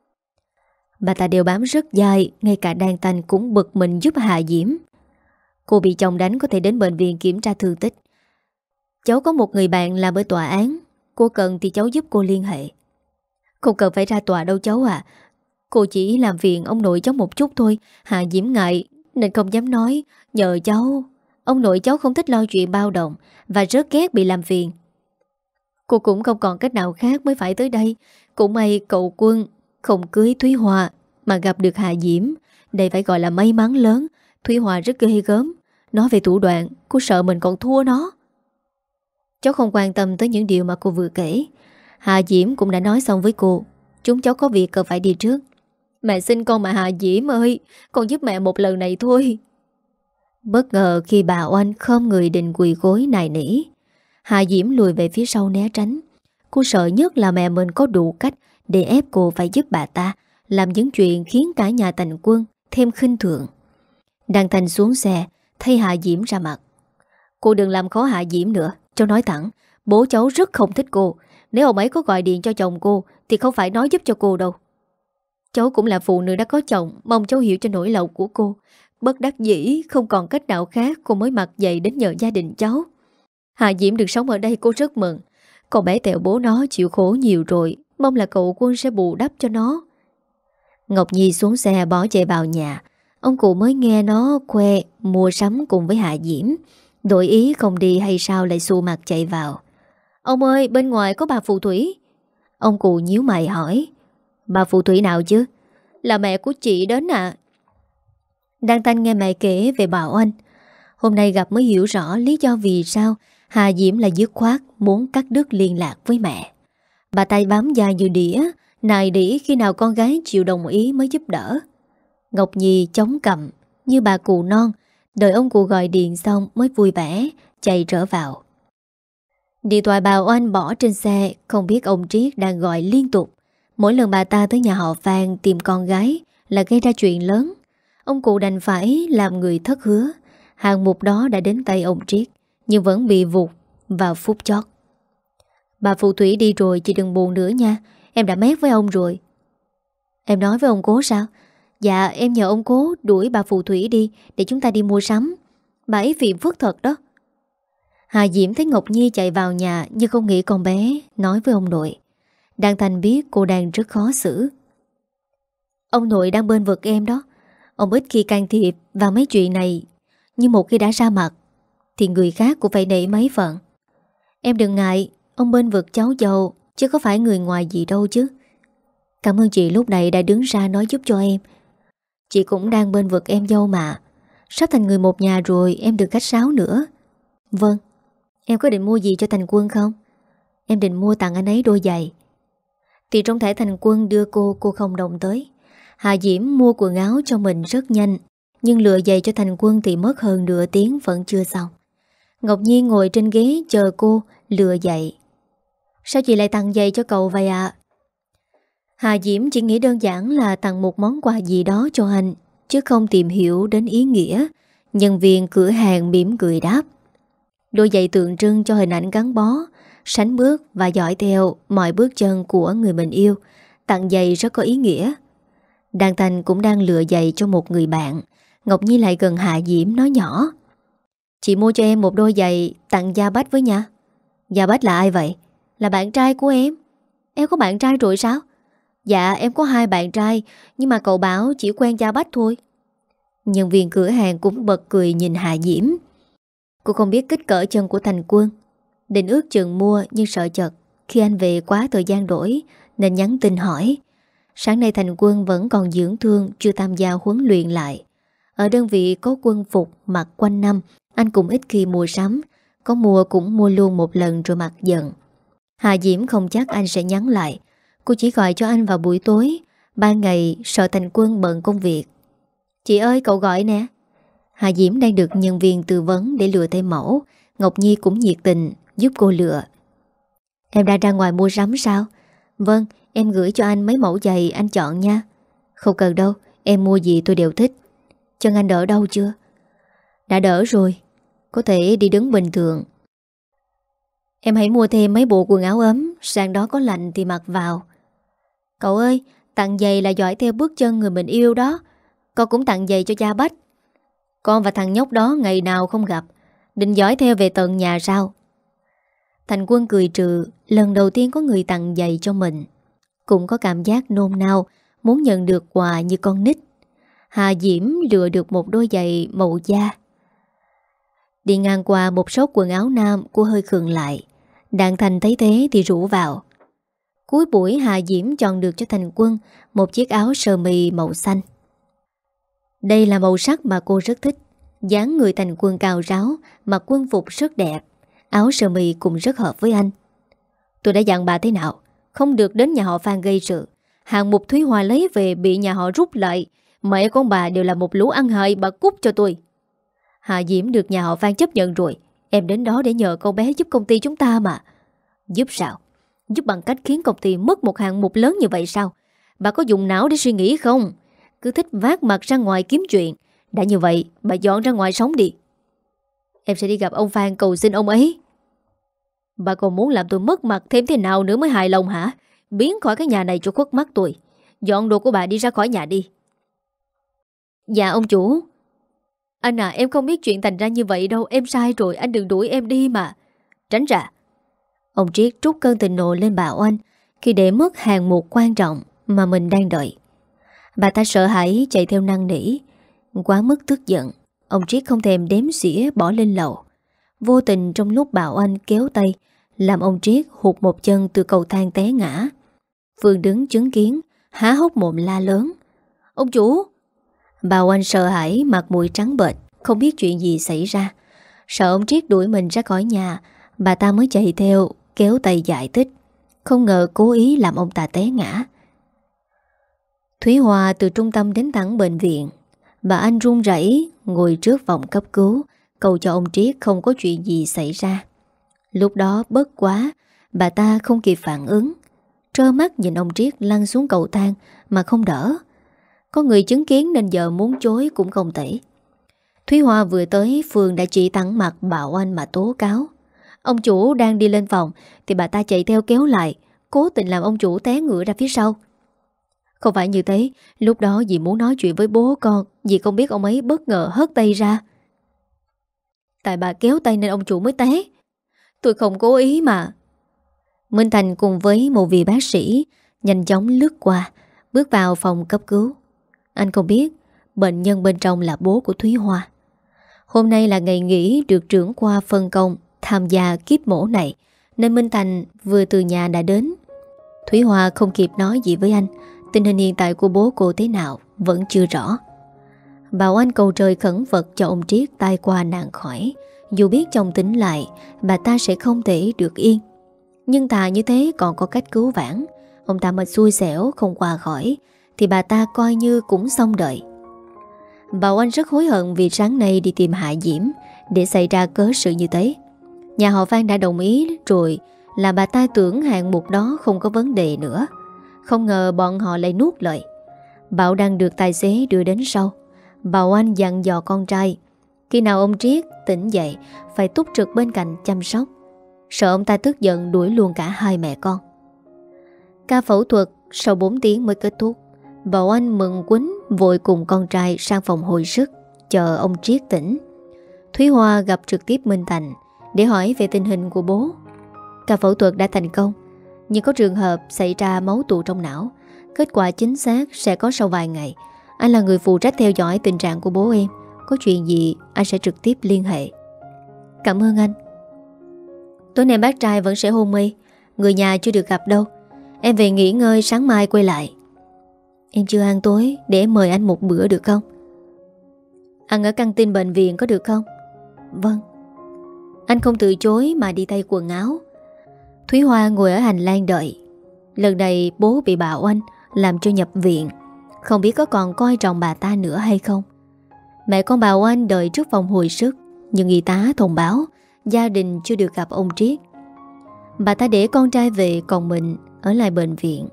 Bà ta đều bám rất dai. Ngay cả Đan Thanh cũng bực mình giúp Hà Diễm. Cô bị chồng đánh có thể đến bệnh viện kiểm tra thương tích. Cháu có một người bạn làm ở tòa án. Cô cần thì cháu giúp cô liên hệ. Không cần phải ra tòa đâu cháu à. Cô chỉ làm phiền ông nội cháu một chút thôi. Hà Diễm ngại nên không dám nói. Nhờ cháu. Ông nội cháu không thích lo chuyện bao đồng và rất ghét bị làm phiền. Cô cũng không còn cách nào khác mới phải tới đây. Cũng may cậu Quân không cưới Thúy Hòa mà gặp được Hà Diễm. Đây phải gọi là may mắn lớn. Thúy Hòa rất ghê gớm. Nói về thủ đoạn, cô sợ mình còn thua nó. Cháu không quan tâm tới những điều mà cô vừa kể. Hà Diễm cũng đã nói xong với cô. Chúng cháu có việc cần phải đi trước. Mẹ xin con mà Hà Diễm ơi, con giúp mẹ một lần này thôi. Bất ngờ khi bà Oanh khom người định quỳ gối nài nỉ, Hà Diễm lùi về phía sau né tránh. Cô sợ nhất là mẹ mình có đủ cách để ép cô phải giúp bà ta làm những chuyện khiến cả nhà Thành Quân thêm khinh thường. Đan Thanh xuống xe thay Hà Diễm ra mặt. Cô đừng làm khó Hà Diễm nữa. Cháu nói thẳng, bố cháu rất không thích cô. Nếu ông ấy có gọi điện cho chồng cô thì không phải nói giúp cho cô đâu. Cháu cũng là phụ nữ đã có chồng, mong cháu hiểu cho nỗi lòng của cô. Bất đắc dĩ không còn cách nào khác, cô mới mặc dậy đến nhờ gia đình cháu. Hà Diễm được sống ở đây cô rất mừng. Con bé Tẹo bố nó chịu khổ nhiều rồi, mong là cậu Quân sẽ bù đắp cho nó. Ngọc Nhi xuống xe bỏ chạy vào nhà. Ông cụ mới nghe nó khoe mua sắm cùng với Hạ Diễm, đổi ý không đi hay sao lại xù mặt chạy vào. Ông ơi, bên ngoài có bà phù thủy. Ông cụ nhíu mày hỏi. Bà phù thủy nào chứ? Là mẹ của chị đến à. Đăng Thanh nghe mẹ kể về bà Oanh. Hôm nay gặp mới hiểu rõ lý do vì sao Hà Diễm là dứt khoát muốn cắt đứt liên lạc với mẹ. Bà tay bám da như đĩa, nài đĩ khi nào con gái chịu đồng ý mới giúp đỡ. Ngọc Nhi chống cằm như bà cụ non, đợi ông cụ gọi điện xong mới vui vẻ chạy trở vào. Điện thoại bà Oanh bỏ trên xe, không biết ông Triết đang gọi liên tục. Mỗi lần bà ta tới nhà họ Phan tìm con gái là gây ra chuyện lớn. Ông cụ đành phải làm người thất hứa. Hạng mục đó đã đến tay ông Triết, nhưng vẫn bị vụt vào phút chót. Bà phù thủy đi rồi, chị đừng buồn nữa nha. Em đã mét với ông rồi. Em nói với ông Cố sao? Dạ em nhờ ông Cố đuổi bà phù thủy đi, để chúng ta đi mua sắm. Bà ấy phiền phức thật đó. Hà Diễm thấy Ngọc Nhi chạy vào nhà, nhưng không nghĩ con bé nói với ông nội. Đăng Thành biết cô đang rất khó xử. Ông nội đang bên vực em đó. Ông ít khi can thiệp vào mấy chuyện này, nhưng một khi đã ra mặt thì người khác cũng phải nể mấy phần. Em đừng ngại, ông bên vực cháu dâu, chứ có phải người ngoài gì đâu chứ. Cảm ơn chị lúc này đã đứng ra nói giúp cho em. Chị cũng đang bên vực em dâu mà. Sắp thành người một nhà rồi, em đừng khách sáo nữa. Vâng. Em có định mua gì cho Thành Quân không? Em định mua tặng anh ấy đôi giày. Thì trong thẻ Thành Quân đưa cô, cô không đồng tới. Hà Diễm mua quần áo cho mình rất nhanh, nhưng lựa giày cho Thành Quân thì mất hơn nửa tiếng vẫn chưa xong. Ngọc Nhi ngồi trên ghế chờ cô lựa giày. Sao chị lại tặng giày cho cậu vậy ạ? Hà Diễm chỉ nghĩ đơn giản là tặng một món quà gì đó cho anh, chứ không tìm hiểu đến ý nghĩa. Nhân viên cửa hàng mỉm cười đáp. Đôi giày tượng trưng cho hình ảnh gắn bó, sánh bước và dõi theo mọi bước chân của người mình yêu. Tặng giày rất có ý nghĩa. Đăng Thành cũng đang lựa giày cho một người bạn. Ngọc Nhi lại gần Hạ Diễm nói nhỏ. Chị mua cho em một đôi giày tặng Gia Bách với nha. Gia Bách là ai vậy? Là bạn trai của em. Em có bạn trai rồi sao? Dạ em có hai bạn trai, nhưng mà cậu bảo chỉ quen Gia Bách thôi. Nhân viên cửa hàng cũng bật cười nhìn Hạ Diễm. Cô không biết kích cỡ chân của Thành Quân. Định ước chừng mua nhưng sợ chật khi anh về quá thời gian đổi, nên nhắn tin hỏi. Sáng nay Thành Quân vẫn còn dưỡng thương, chưa tham gia huấn luyện lại. Ở đơn vị có quân phục mặc quanh năm, anh cũng ít khi mua sắm. Có mua cũng mua luôn một lần rồi mặc dần. Hà Diễm không chắc anh sẽ nhắn lại. Cô chỉ gọi cho anh vào buổi tối. Ban ngày sợ Thành Quân bận công việc. Chị ơi cậu gọi nè. Hà Diễm đang được nhân viên tư vấn để lựa thêm mẫu. Ngọc Nhi cũng nhiệt tình giúp cô lựa. Em đang ra ngoài mua sắm sao? Vâng, em gửi cho anh mấy mẫu giày anh chọn nha. Không cần đâu, em mua gì tôi đều thích. Chân anh đỡ đau chưa? Đã đỡ rồi, có thể đi đứng bình thường. Em hãy mua thêm mấy bộ quần áo ấm, sang đó có lạnh thì mặc vào. Cậu ơi, tặng giày là dõi theo bước chân người mình yêu đó. Con cũng tặng giày cho Gia Bách. Con và thằng nhóc đó ngày nào không gặp, định dõi theo về tận nhà sao? Thành Quân cười trừ. Lần đầu tiên có người tặng giày cho mình, cũng có cảm giác nôn nao, muốn nhận được quà như con nít. Hà Diễm lựa được một đôi giày màu da. Đi ngang qua một shop quần áo nam, cô hơi khựng lại. Đặng Thành thấy thế thì rủ vào. Cuối buổi Hà Diễm chọn được cho Thành Quân một chiếc áo sơ mi màu xanh. Đây là màu sắc mà cô rất thích. Dáng người Thành Quân cao ráo, mặc quân phục rất đẹp. Áo sơ mi cũng rất hợp với anh. Tôi đã dặn bà thế nào, không được đến nhà họ Phan gây sự. Hạng mục Thúy Hoa lấy về bị nhà họ rút lại. Mẹ con bà đều là một lũ ăn hại, bà cút cho tôi. Hà Diễm được nhà họ Phan chấp nhận rồi. Em đến đó để nhờ con bé giúp công ty chúng ta mà. Giúp sao? Giúp bằng cách khiến công ty mất một hạng mục lớn như vậy sao? Bà có dùng não để suy nghĩ không? Cứ thích vác mặt ra ngoài kiếm chuyện. Đã như vậy, bà dọn ra ngoài sống đi. Em sẽ đi gặp ông Phan cầu xin ông ấy. Bà còn muốn làm tôi mất mặt thêm thế nào nữa mới hài lòng hả? Biến khỏi cái nhà này cho khuất mắt tôi. Dọn đồ của bà đi ra khỏi nhà đi. Dạ ông chủ. Anh à, em không biết chuyện thành ra như vậy đâu. Em sai rồi, anh đừng đuổi em đi mà. Tránh ra. Ông Triết trút cơn thịnh nộ lên bà Oanh khi để mất hàng mục quan trọng mà mình đang đợi. Bà ta sợ hãi chạy theo năn nỉ. Quá mức tức giận, ông Triết không thèm đếm xỉa bỏ lên lầu. Vô tình trong lúc bà Oanh kéo tay, làm ông Triết hụt một chân từ cầu thang té ngã. Phương đứng chứng kiến, há hốc mồm la lớn: "Ông chủ!" Bà Oanh sợ hãi, mặt mũi trắng bệch, không biết chuyện gì xảy ra. Sợ ông Triết đuổi mình ra khỏi nhà, bà ta mới chạy theo, kéo tay giải thích. Không ngờ cố ý làm ông ta té ngã. Thúy Hoa từ trung tâm đến thẳng bệnh viện. Bà Anh run rẩy ngồi trước phòng cấp cứu, cầu cho ông Triết không có chuyện gì xảy ra. Lúc đó bất quá, bà ta không kịp phản ứng, trơ mắt nhìn ông Triết lăn xuống cầu thang mà không đỡ. Có người chứng kiến nên giờ muốn chối cũng không thể. Thúy Hoa vừa tới, Phương đã chỉ thẳng mặt bà Oanh mà tố cáo. Ông chủ đang đi lên phòng thì bà ta chạy theo kéo lại, cố tình làm ông chủ té ngửa ra phía sau. Không phải như thế, lúc đó dì muốn nói chuyện với bố con, dì không biết ông ấy bất ngờ hất tay ra. Tại bà kéo tay nên ông chủ mới té. Tôi không cố ý mà. Minh Thành cùng với một vị bác sĩ nhanh chóng lướt qua, bước vào phòng cấp cứu. Anh không biết bệnh nhân bên trong là bố của Thúy Hoa. Hôm nay là ngày nghỉ được trưởng khoa phân công tham gia kíp mổ này, nên Minh Thành vừa từ nhà đã đến. Thúy Hoa không kịp nói gì với anh. Tình hình hiện tại của bố cô thế nào vẫn chưa rõ. Bà Oanh cầu trời khẩn vật cho ông Triết tai qua nạn khỏi. Dù biết chồng tỉnh lại, bà ta sẽ không thể được yên. Nhưng thà như thế còn có cách cứu vãn. Ông ta mà xui xẻo không qua khỏi thì bà ta coi như cũng xong đợi. Bà Oanh rất hối hận vì sáng nay đi tìm Hạ Diễm để xảy ra cớ sự như thế. Nhà họ Phan đã đồng ý rồi, là bà ta tưởng hạng mục đó không có vấn đề nữa. Không ngờ bọn họ lại nuốt lời. Bảo đang được tài xế đưa đến sau. Bà Oanh dặn dò con trai khi nào ông Triết tỉnh dậy phải túc trực bên cạnh chăm sóc, sợ ông ta tức giận đuổi luôn cả hai mẹ con. Ca phẫu thuật sau bốn tiếng mới kết thúc. Bà Oanh mừng quýnh vội cùng con trai sang phòng hồi sức chờ ông Triết tỉnh. Thúy Hoa gặp trực tiếp Minh Thành để hỏi về tình hình của bố. Ca phẫu thuật đã thành công, nhưng có trường hợp xảy ra máu tụ trong não. Kết quả chính xác sẽ có sau vài ngày. Anh là người phụ trách theo dõi tình trạng của bố em. Có chuyện gì anh sẽ trực tiếp liên hệ. Cảm ơn anh. Tối nay bác trai vẫn sẽ hôn mê, người nhà chưa được gặp đâu. Em về nghỉ ngơi, sáng mai quay lại. Em chưa ăn tối, để em mời anh một bữa được không? Ăn ở căng tin bệnh viện có được không? Vâng. Anh không từ chối mà đi thay quần áo. Thúy Hoa ngồi ở hành lang đợi. Lần này bố bị bà Oanh làm cho nhập viện. Không biết có còn coi trọng bà ta nữa hay không. Mẹ con bà Oanh đợi trước phòng hồi sức, nhưng y tá thông báo gia đình chưa được gặp ông Triết. Bà ta để con trai về, còn mình ở lại bệnh viện.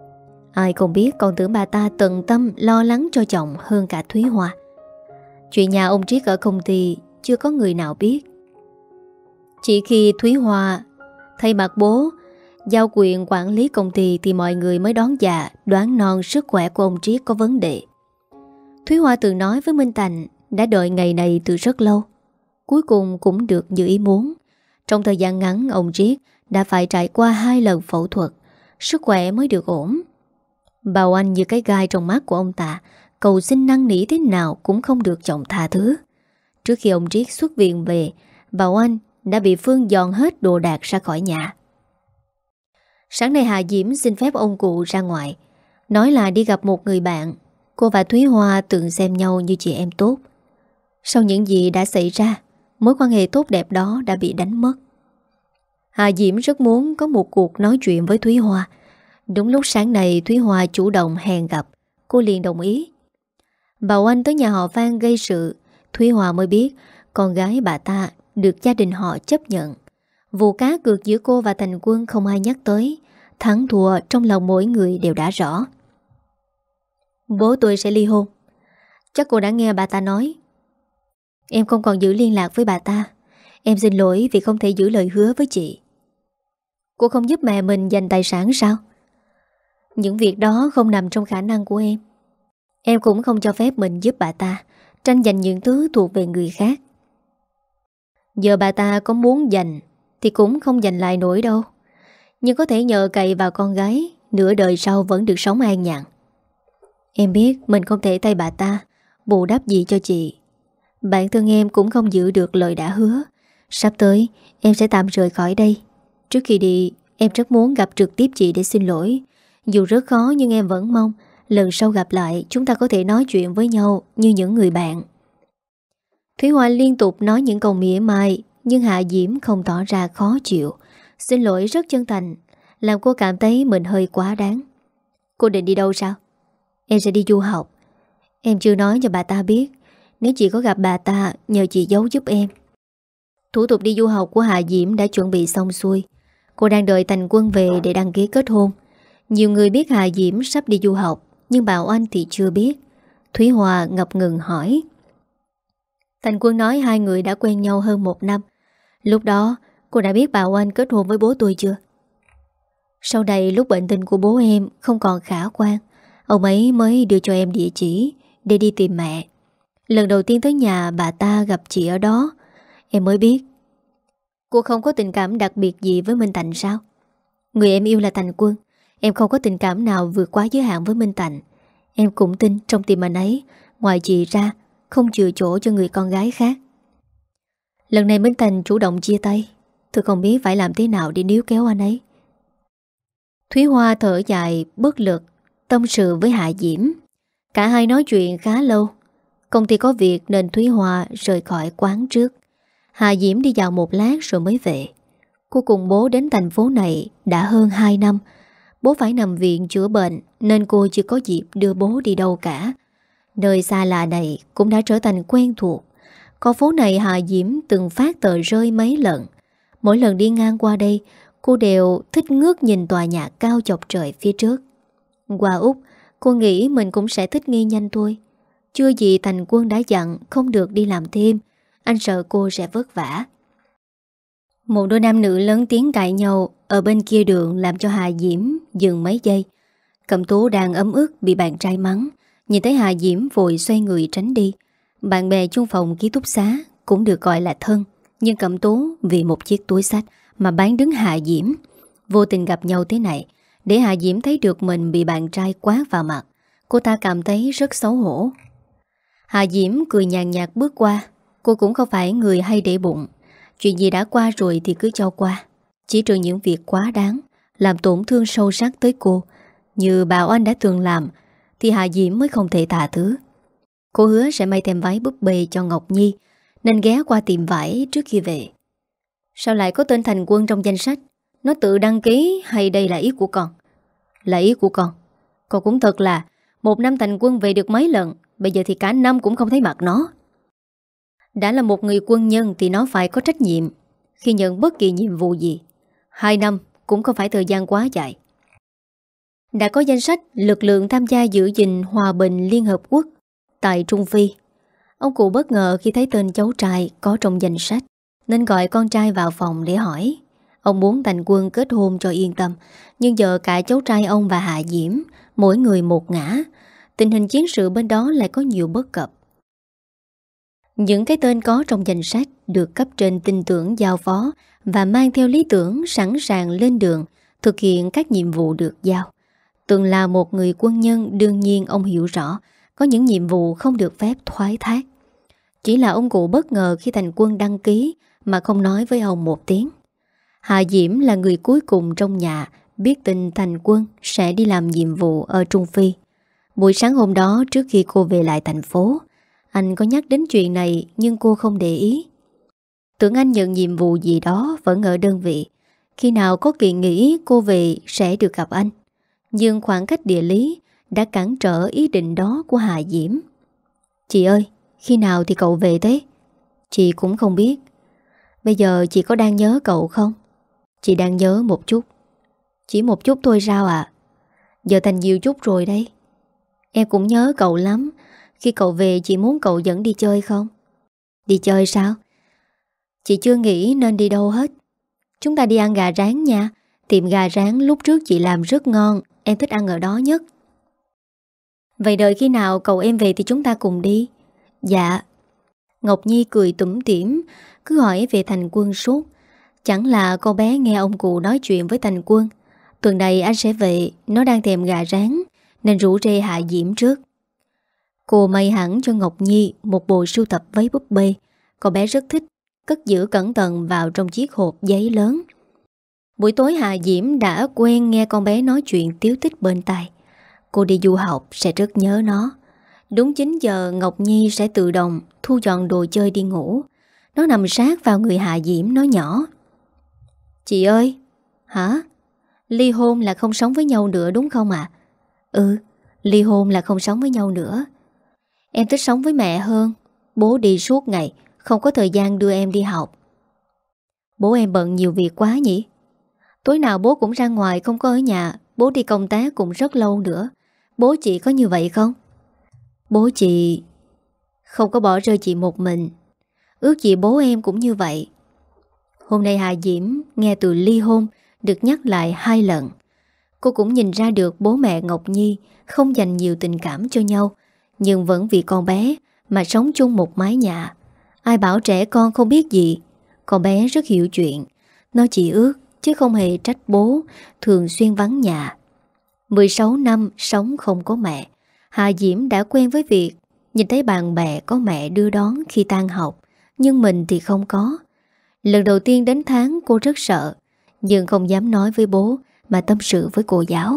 Ai không biết, còn tưởng bà ta tận tâm lo lắng cho chồng hơn cả Thúy Hoa. Chuyện nhà ông Triết ở công ty chưa có người nào biết. Chỉ khi Thúy Hoa thay mặt bố giao quyền quản lý công ty thì mọi người mới đón dạ đoán non sức khỏe của ông Triết có vấn đề. Thúy Hoa từng nói với Minh Thành đã đợi ngày này từ rất lâu. Cuối cùng cũng được như ý muốn. Trong thời gian ngắn, ông Triết đã phải trải qua hai lần phẫu thuật, sức khỏe mới được ổn. Bà Oanh như cái gai trong mắt của ông ta, cầu xin năn nỉ thế nào cũng không được chồng tha thứ. Trước khi ông Triết xuất viện về, bà Oanh đã bị Phương dọn hết đồ đạc ra khỏi nhà. Sáng nay Hà Diễm xin phép ông cụ ra ngoài, nói là đi gặp một người bạn. Cô và Thúy Hoa từng xem nhau như chị em tốt. Sau những gì đã xảy ra, mối quan hệ tốt đẹp đó đã bị đánh mất. Hà Diễm rất muốn có một cuộc nói chuyện với Thúy Hoa. Đúng lúc sáng nay Thúy Hoa chủ động hẹn gặp, cô liền đồng ý. Bà Oanh tới nhà họ Phan gây sự, Thúy Hoa mới biết con gái bà ta được gia đình họ chấp nhận. Vụ cá cược giữa cô và Thành Quân không ai nhắc tới. Thắng thua trong lòng mỗi người đều đã rõ. Bố tôi sẽ ly hôn. Chắc cô đã nghe bà ta nói. Em không còn giữ liên lạc với bà ta. Em xin lỗi vì không thể giữ lời hứa với chị. Cô không giúp mẹ mình giành tài sản sao? Những việc đó không nằm trong khả năng của em. Em cũng không cho phép mình giúp bà ta tranh giành những thứ thuộc về người khác. Giờ bà ta có muốn giành thì cũng không giành lại nổi đâu. nhưng có thể nhờ cậy vào con gái, nửa đời sau vẫn được sống an nhàn. Em biết mình không thể thay bà ta bù đắp gì cho chị. Bản thân em cũng không giữ được lời đã hứa. Sắp tới em sẽ tạm rời khỏi đây. Trước khi đi, em rất muốn gặp trực tiếp chị để xin lỗi. Dù rất khó nhưng em vẫn mong lần sau gặp lại chúng ta có thể nói chuyện với nhau như những người bạn. Thúy Hoa liên tục nói những câu mỉa mai, nhưng Hạ Diễm không tỏ ra khó chịu. Xin lỗi rất chân thành, làm cô cảm thấy mình hơi quá đáng. Cô định đi đâu sao? Em sẽ đi du học. Em chưa nói cho bà ta biết. Nếu chị có gặp bà ta, nhờ chị giấu giúp em. Thủ tục đi du học của Hạ Diễm đã chuẩn bị xong xuôi. Cô đang đợi Thành Quân về để đăng ký kết hôn. Nhiều người biết Hạ Diễm sắp đi du học, nhưng Bảo Anh thì chưa biết. Thúy Hoa ngập ngừng hỏi. Thành Quân nói hai người đã quen nhau hơn một năm. Lúc đó cô đã biết Bảo Anh kết hôn với bố tôi chưa? Sau này lúc bệnh tình của bố em không còn khả quan, ông ấy mới đưa cho em địa chỉ để đi tìm mẹ. Lần đầu tiên tới nhà bà ta gặp chị ở đó, em mới biết. Cô không có tình cảm đặc biệt gì với Minh Tạnh sao? Người em yêu là Thành Quân. Em không có tình cảm nào vượt quá giới hạn với Minh Tạnh. Em cũng tin trong tim anh ấy, ngoài chị ra, không chừa chỗ cho người con gái khác. Lần này Minh Thành chủ động chia tay. Tôi không biết phải làm thế nào để níu kéo anh ấy. Thúy Hoa thở dài bất lực, tâm sự với Hạ Diễm. Cả hai nói chuyện khá lâu. Công ty có việc nên Thúy Hoa rời khỏi quán trước. Hạ Diễm đi dạo một lát rồi mới về. Cô cùng bố đến thành phố này đã hơn hai năm. Bố phải nằm viện chữa bệnh nên cô chưa có dịp đưa bố đi đâu cả. Nơi xa lạ này cũng đã trở thành quen thuộc. Con phố này Hạ Diễm từng phát tờ rơi mấy lần. Mỗi lần đi ngang qua đây, cô đều thích ngước nhìn tòa nhà cao chọc trời phía trước. Qua Úc, cô nghĩ mình cũng sẽ thích nghi nhanh thôi. Chưa gì Thành Quân đã dặn không được đi làm thêm. Anh sợ cô sẽ vất vả. Một đôi nam nữ lớn tiếng cãi nhau ở bên kia đường làm cho Hạ Diễm dừng mấy giây. Cẩm Tú đang ấm ức bị bạn trai mắng. Nhìn thấy Hạ Diễm vội xoay người tránh đi. Bạn bè chung phòng ký túc xá cũng được gọi là thân, nhưng Cẩm Tú vì một chiếc túi xách mà bán đứng Hạ Diễm. Vô tình gặp nhau thế này, để Hạ Diễm thấy được mình bị bạn trai quát vào mặt. Cô ta cảm thấy rất xấu hổ. Hạ Diễm cười nhàn nhạt bước qua. Cô cũng không phải người hay để bụng. Chuyện gì đã qua rồi thì cứ cho qua. Chỉ trừ những việc quá đáng, làm tổn thương sâu sắc tới cô, như Bảo Anh đã từng làm, thì Hạ Diễm mới không thể tha thứ. Cô hứa sẽ may thêm váy búp bê cho Ngọc Nhi, nên ghé qua tiệm vải trước khi về. Sao lại có tên Thành Quân trong danh sách? Nó tự đăng ký hay đây là ý của con? Là ý của con. Con cũng thật là một năm Thành Quân về được mấy lần, bây giờ thì cả năm cũng không thấy mặt nó. Đã là một người quân nhân thì nó phải có trách nhiệm khi nhận bất kỳ nhiệm vụ gì. Hai năm cũng không phải thời gian quá dài. Đã có danh sách lực lượng tham gia giữ gìn hòa bình Liên Hợp Quốc tại Trung Phi. Ông cụ bất ngờ khi thấy tên cháu trai có trong danh sách, nên gọi con trai vào phòng để hỏi. Ông muốn Thành Quân kết hôn cho yên tâm, nhưng giờ cả cháu trai ông và Hạ Diễm mỗi người một ngã. Tình hình chiến sự bên đó lại có nhiều bất cập. Những cái tên có trong danh sách được cấp trên tin tưởng giao phó và mang theo lý tưởng sẵn sàng lên đường thực hiện các nhiệm vụ được giao. Từng là một người quân nhân, đương nhiên ông hiểu rõ có những nhiệm vụ không được phép thoái thác. Chỉ là ông cụ bất ngờ khi Thành Quân đăng ký mà không nói với ông một tiếng. Hạ Diễm là người cuối cùng trong nhà biết tin Thành Quân sẽ đi làm nhiệm vụ ở Trung Phi. Buổi sáng hôm đó trước khi cô về lại thành phố, anh có nhắc đến chuyện này nhưng cô không để ý. Tưởng anh nhận nhiệm vụ gì đó vẫn ở đơn vị. Khi nào có kỳ nghỉ cô về sẽ được gặp anh. Nhưng khoảng cách địa lý đã cản trở ý định đó của Hạ Diễm. Chị ơi, khi nào thì cậu về thế? Chị cũng không biết. Bây giờ chị có đang nhớ cậu không? Chị đang nhớ một chút. Chỉ một chút thôi sao ạ? À? Giờ thành nhiều chút rồi đây. Em cũng nhớ cậu lắm. Khi cậu về chị muốn cậu dẫn đi chơi không? Đi chơi sao? Chị chưa nghĩ nên đi đâu hết. Chúng ta đi ăn gà rán nha. Tiệm gà rán lúc trước chị làm rất ngon. Em thích ăn ở đó nhất. Vậy đợi khi nào cậu em về thì chúng ta cùng đi. Dạ. Ngọc Nhi cười tủm tỉm, cứ hỏi về Thành Quân suốt. Chẳng là con bé nghe ông cụ nói chuyện với Thành Quân. Tuần này anh sẽ về, nó đang thèm gà rán nên rủ rê Hạ Diễm trước. Cô may hẳn cho Ngọc Nhi một bộ sưu tập váy búp bê. Con bé rất thích, cất giữ cẩn thận vào trong chiếc hộp giấy lớn. Buổi tối Hạ Diễm đã quen nghe con bé nói chuyện tiếu tích bên tai. Cô đi du học sẽ rất nhớ nó. Đúng chín giờ Ngọc Nhi sẽ tự động thu dọn đồ chơi đi ngủ. Nó nằm sát vào người Hạ Diễm nói nhỏ: "Chị ơi." "Hả?" "Ly hôn là không sống với nhau nữa đúng không ạ?" "Ừ, ly hôn là không sống với nhau nữa. Em thích sống với mẹ hơn. Bố đi suốt ngày, không có thời gian đưa em đi học." "Bố em bận nhiều việc quá nhỉ?" "Tối nào bố cũng ra ngoài không có ở nhà. Bố đi công tác cũng rất lâu nữa. Bố chị có như vậy không?" "Bố chị không có bỏ rơi chị một mình. Ước gì bố em cũng như vậy." Hôm nay Hà Diễm nghe từ ly hôn được nhắc lại hai lần. Cô cũng nhìn ra được bố mẹ Ngọc Nhi không dành nhiều tình cảm cho nhau, nhưng vẫn vì con bé mà sống chung một mái nhà. Ai bảo trẻ con không biết gì. Con bé rất hiểu chuyện. Nó chỉ ước chứ không hề trách bố thường xuyên vắng nhà. mười sáu năm sống không có mẹ, Hà Diễm đã quen với việc nhìn thấy bạn bè có mẹ đưa đón khi tan học, nhưng mình thì không có. Lần đầu tiên đến tháng cô rất sợ, nhưng không dám nói với bố mà tâm sự với cô giáo.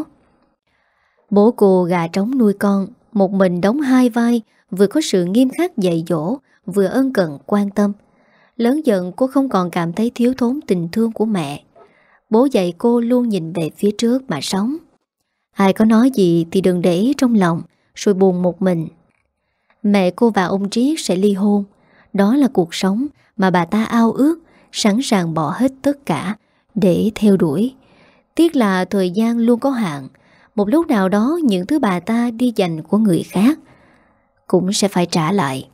Bố cô gà trống nuôi con, một mình đóng hai vai, vừa có sự nghiêm khắc dạy dỗ, vừa ân cần quan tâm. Lớn dần cô không còn cảm thấy thiếu thốn tình thương của mẹ. Bố dạy cô luôn nhìn về phía trước mà sống. Ai có nói gì thì đừng để ý trong lòng, rồi buồn một mình. Mẹ cô và ông Triết sẽ ly hôn. Đó là cuộc sống mà bà ta ao ước, sẵn sàng bỏ hết tất cả để theo đuổi. Tiếc là thời gian luôn có hạn. Một lúc nào đó những thứ bà ta đi dành của người khác cũng sẽ phải trả lại.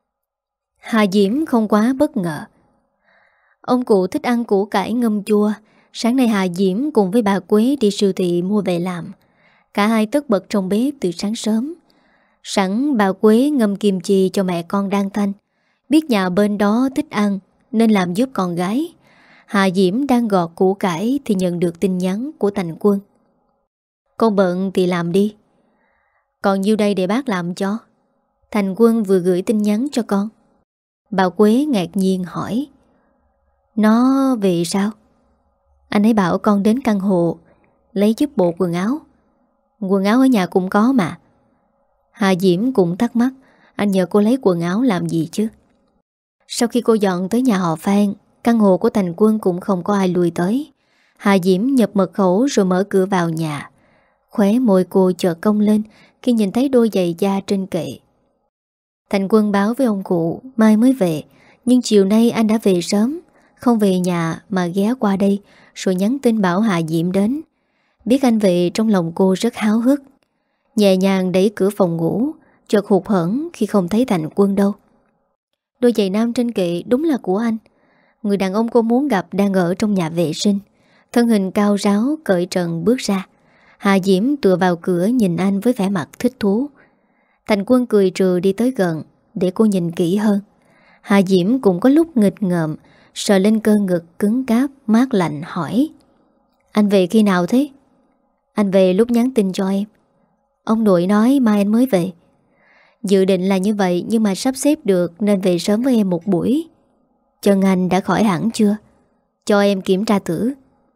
Hà Diễm không quá bất ngờ. Ông cụ thích ăn củ cải ngâm chua. Sáng nay Hà Diễm cùng với bà Quế đi siêu thị mua về làm. Cả hai tất bật trong bếp từ sáng sớm. Sẵn bà Quế ngâm kim chi cho mẹ con Đan Thanh. Biết nhà bên đó thích ăn nên làm giúp con gái. Hà Diễm đang gọt củ cải thì nhận được tin nhắn của Thành Quân. "Con bận thì làm đi. Còn nhiêu đây để bác làm cho." Thành Quân vừa gửi tin nhắn cho con. Bà Quế ngạc nhiên hỏi: "Nó về sao?" "Anh ấy bảo con đến căn hộ lấy giúp bộ quần áo." "Quần áo ở nhà cũng có mà." Hà Diễm cũng thắc mắc, anh nhờ cô lấy quần áo làm gì chứ? Sau khi cô dọn tới nhà họ Phan, căn hộ của Thành Quân cũng không có ai lui tới. Hà Diễm nhập mật khẩu rồi mở cửa vào nhà. Khóe môi cô chợt cong lên khi nhìn thấy đôi giày da trên kệ. Thành Quân báo với ông cụ mai mới về, nhưng chiều nay anh đã về sớm, không về nhà mà ghé qua đây rồi nhắn tin bảo Hà Diễm đến. Biết anh về trong lòng cô rất háo hức. Nhẹ nhàng đẩy cửa phòng ngủ, chợt hụt hẫng khi không thấy Thành Quân đâu. Đôi giày nam trên kệ đúng là của anh. Người đàn ông cô muốn gặp đang ở trong nhà vệ sinh. Thân hình cao ráo cởi trần bước ra. Hà Diễm tựa vào cửa nhìn anh với vẻ mặt thích thú. Thành Quân cười trừ đi tới gần để cô nhìn kỹ hơn. Hà Diễm cũng có lúc nghịch ngợm, sờ lên cơ ngực cứng cáp mát lạnh hỏi: "Anh về khi nào thế?" "Anh về lúc nhắn tin cho em. Ông nội nói mai anh mới về." "Dự định là như vậy, nhưng mà sắp xếp được nên về sớm với em một buổi." "Chân anh đã khỏi hẳn chưa?" "Cho em kiểm tra thử."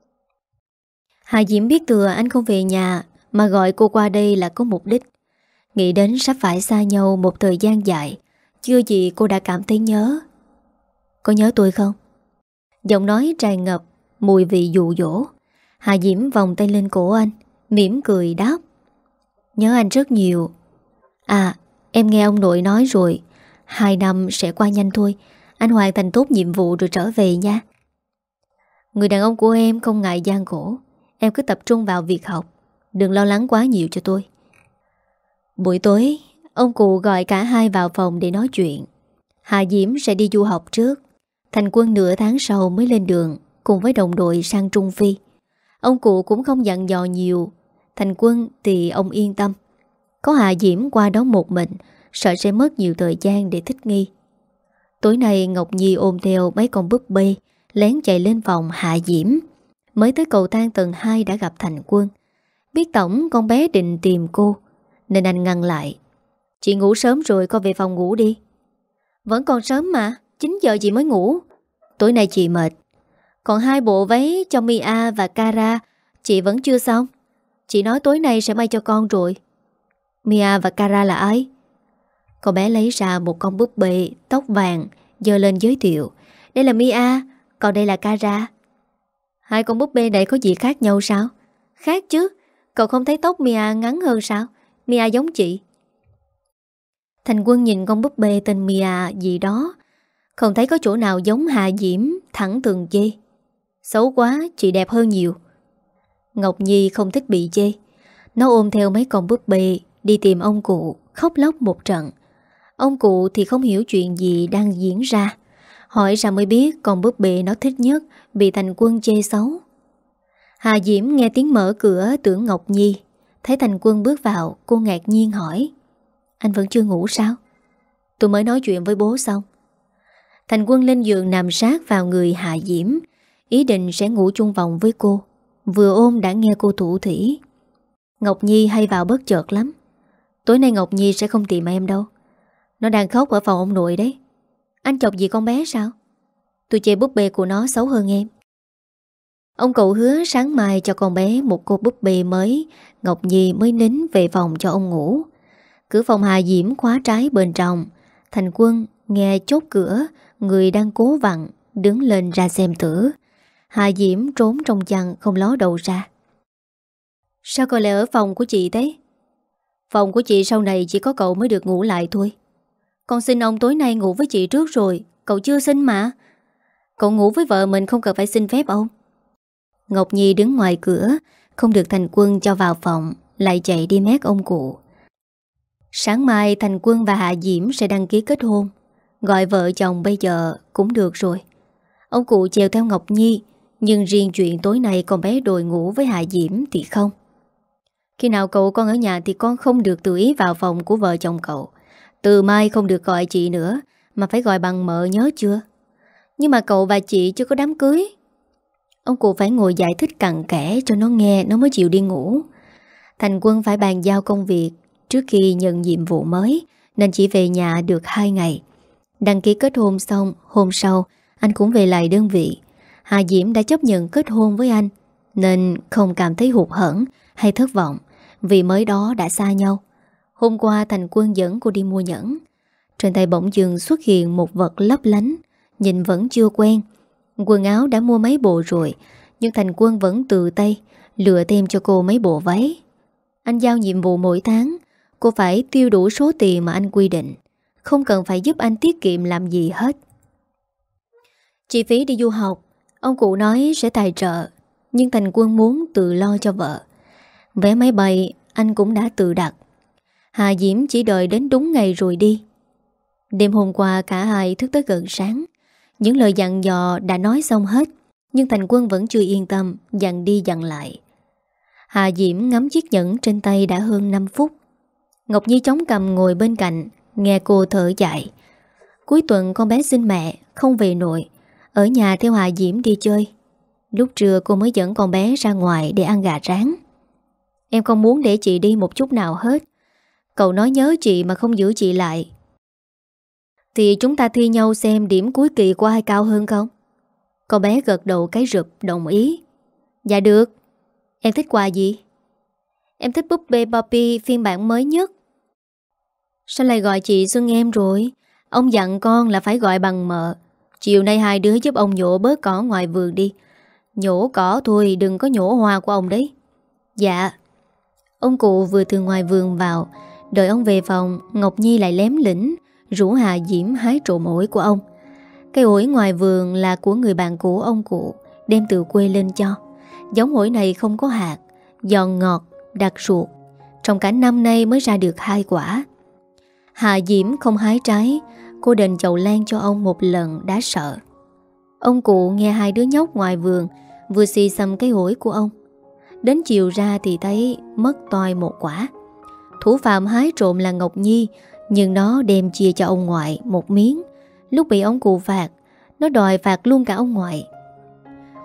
Hà Diễm biết thừa anh không về nhà mà gọi cô qua đây là có mục đích. Nghĩ đến sắp phải xa nhau một thời gian dài, chưa gì cô đã cảm thấy nhớ. "Có nhớ tôi không?" Giọng nói tràn ngập mùi vị dụ dỗ. Hà Diễm vòng tay lên cổ anh, mỉm cười đáp: "Nhớ anh rất nhiều. À, em nghe ông nội nói rồi, Hai năm sẽ qua nhanh thôi. Anh hoàn thành tốt nhiệm vụ rồi trở về nha." "Người đàn ông của em không ngại gian khổ. Em cứ tập trung vào việc học, đừng lo lắng quá nhiều cho tôi." Buổi tối, ông cụ gọi cả hai vào phòng để nói chuyện. Hà Diễm sẽ đi du học trước. Thành Quân nửa tháng sau mới lên đường cùng với đồng đội sang Trung Phi. Ông cụ cũng không dặn dò nhiều. Thành Quân thì ông yên tâm. Có Hà Diễm qua đó một mình, sợ sẽ mất nhiều thời gian để thích nghi. Tối nay Ngọc Nhi ôm theo mấy con búp bê lén chạy lên phòng Hạ Diễm. Mới tới cầu thang tầng hai đã gặp Thành Quân. Biết tổng con bé định tìm cô nên anh ngăn lại. Chị ngủ sớm rồi, con về phòng ngủ đi. Vẫn còn sớm mà, chín giờ chị mới ngủ. Tối nay chị mệt. Còn hai bộ váy cho Mia và Cara chị vẫn chưa xong. Chị nói tối nay sẽ may cho con rồi. Mia và Cara là ai? Con bé lấy ra một con búp bê tóc vàng, giơ lên giới thiệu. Đây là Mia, còn đây là Cara. Hai con búp bê này có gì khác nhau sao? Khác chứ. Cậu không thấy tóc Mia ngắn hơn sao? Mia giống chị. Thành Quân nhìn con búp bê tên Mia gì đó, không thấy có chỗ nào giống Hạ Diễm, thẳng thừng chê. Xấu quá, chị đẹp hơn nhiều. Ngọc Nhi không thích bị chê. Nó ôm theo mấy con búp bê đi tìm ông cụ, khóc lóc một trận. Ông cụ thì không hiểu chuyện gì đang diễn ra. Hỏi ra mới biết con búp bê nó thích nhất bị Thành Quân chê xấu. Hà Diễm nghe tiếng mở cửa tưởng Ngọc Nhi. Thấy Thành Quân bước vào, cô ngạc nhiên hỏi: Anh vẫn chưa ngủ sao? Tôi mới nói chuyện với bố xong. Thành Quân lên giường nằm sát vào người Hà Diễm, ý định sẽ ngủ chung phòng với cô. Vừa ôm đã nghe cô thủ thỉ: Ngọc Nhi hay vào bất chợt lắm. Tối nay Ngọc Nhi sẽ không tìm em đâu. Nó đang khóc ở phòng ông nội đấy. Anh chọc gì con bé sao? Tôi chê búp bê của nó xấu hơn em. Ông cậu hứa sáng mai cho con bé một cô búp bê mới. Ngọc Nhi mới nín về phòng cho ông ngủ. Cửa phòng Hà Diễm khóa trái bên trong. Thành Quân nghe chốt cửa, người đang cố vặn, đứng lên ra xem thử. Hà Diễm trốn trong chăn không ló đầu ra. Sao cậu lại ở phòng của chị thế? Phòng của chị sau này chỉ có cậu mới được ngủ lại thôi. Con xin ông tối nay ngủ với chị trước rồi. Cậu chưa xin mà. Cậu ngủ với vợ mình không cần phải xin phép ông. Ngọc Nhi đứng ngoài cửa, không được Thành Quân cho vào phòng, lại chạy đi mét ông cụ. Sáng mai Thành Quân và Hạ Diễm sẽ đăng ký kết hôn. Gọi vợ chồng bây giờ cũng được rồi. Ông cụ chèo theo Ngọc Nhi, nhưng riêng chuyện tối nay con bé đòi ngủ với Hạ Diễm thì không. Khi nào cậu con ở nhà thì con không được tự ý vào phòng của vợ chồng cậu. Từ mai không được gọi chị nữa, mà phải gọi bằng mợ, nhớ chưa? Nhưng mà cậu và chị chưa có đám cưới. Ông cụ phải ngồi giải thích cặn kẽ cho nó nghe, nó mới chịu đi ngủ. Thành Quân phải bàn giao công việc trước khi nhận nhiệm vụ mới, nên chỉ về nhà được hai ngày. Đăng ký kết hôn xong, hôm sau anh cũng về lại đơn vị. Hà Diễm đã chấp nhận kết hôn với anh, nên không cảm thấy hụt hẫng hay thất vọng, vì mới đó đã xa nhau. Hôm qua Thành Quân dẫn cô đi mua nhẫn. Trên tay bỗng dưng xuất hiện một vật lấp lánh, nhìn vẫn chưa quen. Quần áo đã mua mấy bộ rồi, nhưng Thành Quân vẫn tự tay lựa thêm cho cô mấy bộ váy. Anh giao nhiệm vụ mỗi tháng, cô phải tiêu đủ số tiền mà anh quy định, không cần phải giúp anh tiết kiệm làm gì hết. Chi phí đi du học, ông cụ nói sẽ tài trợ, nhưng Thành Quân muốn tự lo cho vợ. Vé máy bay anh cũng đã tự đặt. Hà Diễm chỉ đợi đến đúng ngày rồi đi. Đêm hôm qua cả hai thức tới gần sáng. Những lời dặn dò đã nói xong hết, nhưng Thành Quân vẫn chưa yên tâm, dặn đi dặn lại. Hà Diễm ngắm chiếc nhẫn trên tay đã hơn năm phút. Ngọc Nhi chống cằm ngồi bên cạnh, nghe cô thở dài. Cuối tuần con bé xin mẹ, không về nội, ở nhà theo Hà Diễm đi chơi. Lúc trưa cô mới dẫn con bé ra ngoài để ăn gà rán. Em không muốn để chị đi một chút nào hết. Cậu nói nhớ chị mà không giữ chị lại, thì chúng ta thi nhau xem điểm cuối kỳ của ai cao hơn không? Con bé gật đầu cái rụp đồng ý. Dạ được. Em thích quà gì? Em thích búp bê Barbie phiên bản mới nhất. Sao lại gọi chị Xuân em rồi? Ông dặn con là phải gọi bằng mợ. Chiều nay hai đứa giúp ông nhổ bớt cỏ ngoài vườn đi. Nhổ cỏ thôi, đừng có nhổ hoa của ông đấy. Dạ. Ông cụ vừa từ ngoài vườn vào. Đợi ông về phòng, Ngọc Nhi lại lém lĩnh rủ Hà Diễm hái trộm ổi của ông. Cây ổi ngoài vườn là của người bạn cũ ông cụ, đem từ quê lên cho. Giống ổi này không có hạt, giòn ngọt, đặc ruột. Trong cả năm nay mới ra được hai quả. Hà Diễm không hái trái, cô đền chậu lan cho ông một lần đã sợ. Ông cụ nghe hai đứa nhóc ngoài vườn vừa xì xầm cái ổi của ông. Đến chiều ra thì thấy mất toi một quả. Thủ phạm hái trộm là Ngọc Nhi, nhưng nó đem chia cho ông ngoại một miếng. Lúc bị ông cụ phạt, nó đòi phạt luôn cả ông ngoại.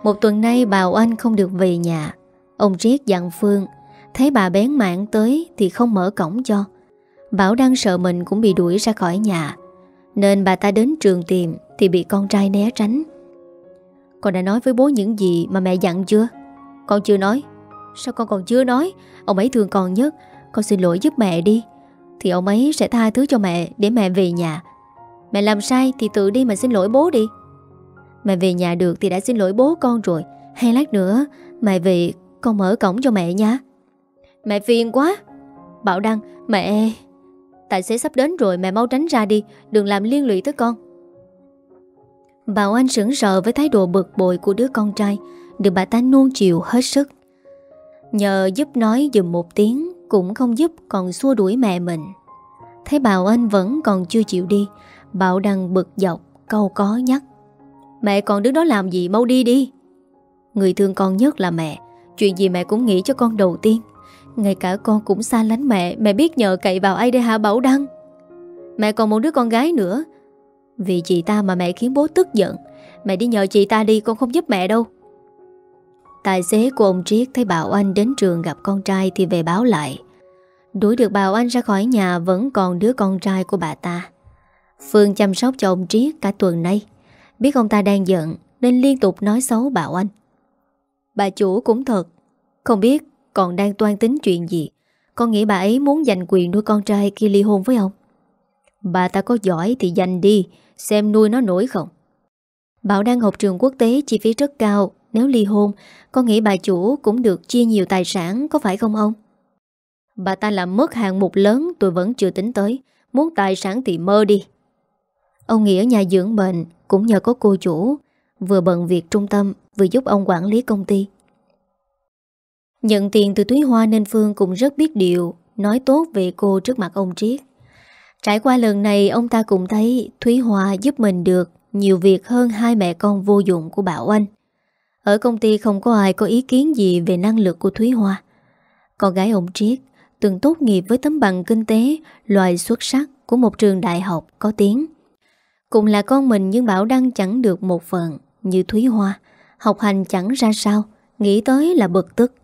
Một tuần nay bà Oanh không được về nhà. Ông Triết dặn Phương, thấy bà bén mảng tới thì không mở cổng cho. Bảo đang sợ mình cũng bị đuổi ra khỏi nhà, nên bà ta đến trường tìm thì bị con trai né tránh. Con đã nói với bố những gì mà mẹ dặn chưa? Con chưa nói. Sao con còn chưa nói? Ông ấy thương con nhất. Con xin lỗi giúp mẹ đi, thì ông ấy sẽ tha thứ cho mẹ để mẹ về nhà. Mẹ làm sai thì tự đi mà xin lỗi bố đi. Mẹ về nhà được thì đã xin lỗi bố con rồi. Hay lát nữa mẹ về con mở cổng cho mẹ nha. Mẹ phiền quá. Bảo Đăng, mẹ... Tài xế sắp đến rồi, mẹ mau tránh ra đi, đừng làm liên lụy tới con. Bà Oanh sững sờ với thái độ bực bội của đứa con trai, được bà ta nuông chiều hết sức. Nhờ giúp nói dùm một tiếng cũng không giúp, còn xua đuổi mẹ mình. Thấy bà Oanh vẫn còn chưa chịu đi, Bảo Đăng bực dọc câu có nhắc: Mẹ còn đứng đó làm gì, mau đi đi. Người thương con nhất là mẹ, chuyện gì mẹ cũng nghĩ cho con đầu tiên. Ngay cả con cũng xa lánh mẹ, mẹ biết nhờ cậy vào ai để hả Bảo Đăng? Mẹ còn một đứa con gái nữa. Vì chị ta mà mẹ khiến bố tức giận. Mẹ đi nhờ chị ta đi, con không giúp mẹ đâu. Tài xế của ông Triết thấy bà Oanh đến trường gặp con trai thì về báo lại. Đuổi được bà Oanh ra khỏi nhà vẫn còn đứa con trai của bà ta. Phương chăm sóc cho ông Triết cả tuần nay. Biết ông ta đang giận nên liên tục nói xấu bà Oanh. Bà chủ cũng thật, không biết còn đang toan tính chuyện gì. Con nghĩ bà ấy muốn giành quyền nuôi con trai kia ly hôn với ông. Bà ta có giỏi thì giành đi, xem nuôi nó nổi không. Bảo đang học trường quốc tế, chi phí rất cao. Nếu ly hôn, con nghĩ bà chủ cũng được chia nhiều tài sản, có phải không ông? Bà ta làm mất hạng mục lớn tôi vẫn chưa tính tới. Muốn tài sản thì mơ đi. Ông nghỉ ở nhà dưỡng bệnh cũng nhờ có cô chủ, vừa bận việc trung tâm vừa giúp ông quản lý công ty. Nhận tiền từ Thúy Hoa nên Phương cũng rất biết điều, nói tốt về cô trước mặt ông Triết. Trải qua lần này, ông ta cũng thấy Thúy Hoa giúp mình được nhiều việc hơn hai mẹ con vô dụng của Bảo Oanh. Ở công ty không có ai có ý kiến gì về năng lực của Thúy Hoa. Con gái ông Triết từng tốt nghiệp với tấm bằng kinh tế loại xuất sắc của một trường đại học có tiếng. Cùng là con mình nhưng Bảo Đăng chẳng được một phần như Thúy Hoa, học hành chẳng ra sao, nghĩ tới là bực tức.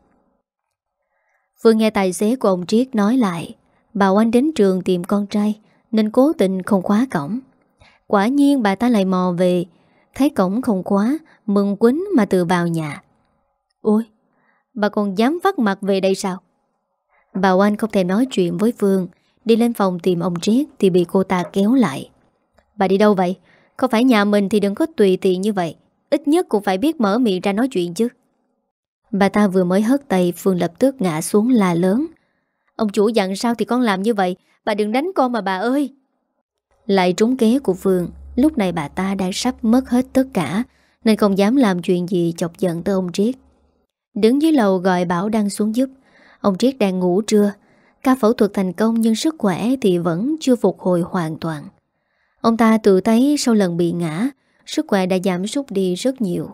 Phương nghe tài xế của ông Triết nói lại, bà Oanh đến trường tìm con trai nên cố tình không khóa cổng. Quả nhiên bà ta lại mò về, thấy cổng không khóa, mừng quýnh mà tự vào nhà. Ôi, bà còn dám vắt mặt về đây sao? Bà Oanh không thể nói chuyện với Phương, đi lên phòng tìm ông Triết thì bị cô ta kéo lại. Bà đi đâu vậy? Không phải nhà mình thì đừng có tùy tiện như vậy, ít nhất cũng phải biết mở miệng ra nói chuyện chứ. Bà ta vừa mới hất tay, Phương lập tức ngã xuống la lớn: Ông chủ dặn sao thì con làm như vậy, bà đừng đánh con mà bà ơi. Lại trúng kế của Phương. Lúc này bà ta đang sắp mất hết tất cả nên không dám làm chuyện gì chọc giận tới ông Triết. Đứng dưới lầu gọi Bảo Đăng xuống giúp. Ông Triết đang ngủ trưa. Ca phẫu thuật thành công nhưng sức khỏe thì vẫn chưa phục hồi hoàn toàn. Ông ta tự thấy sau lần bị ngã, sức khỏe đã giảm sút đi rất nhiều.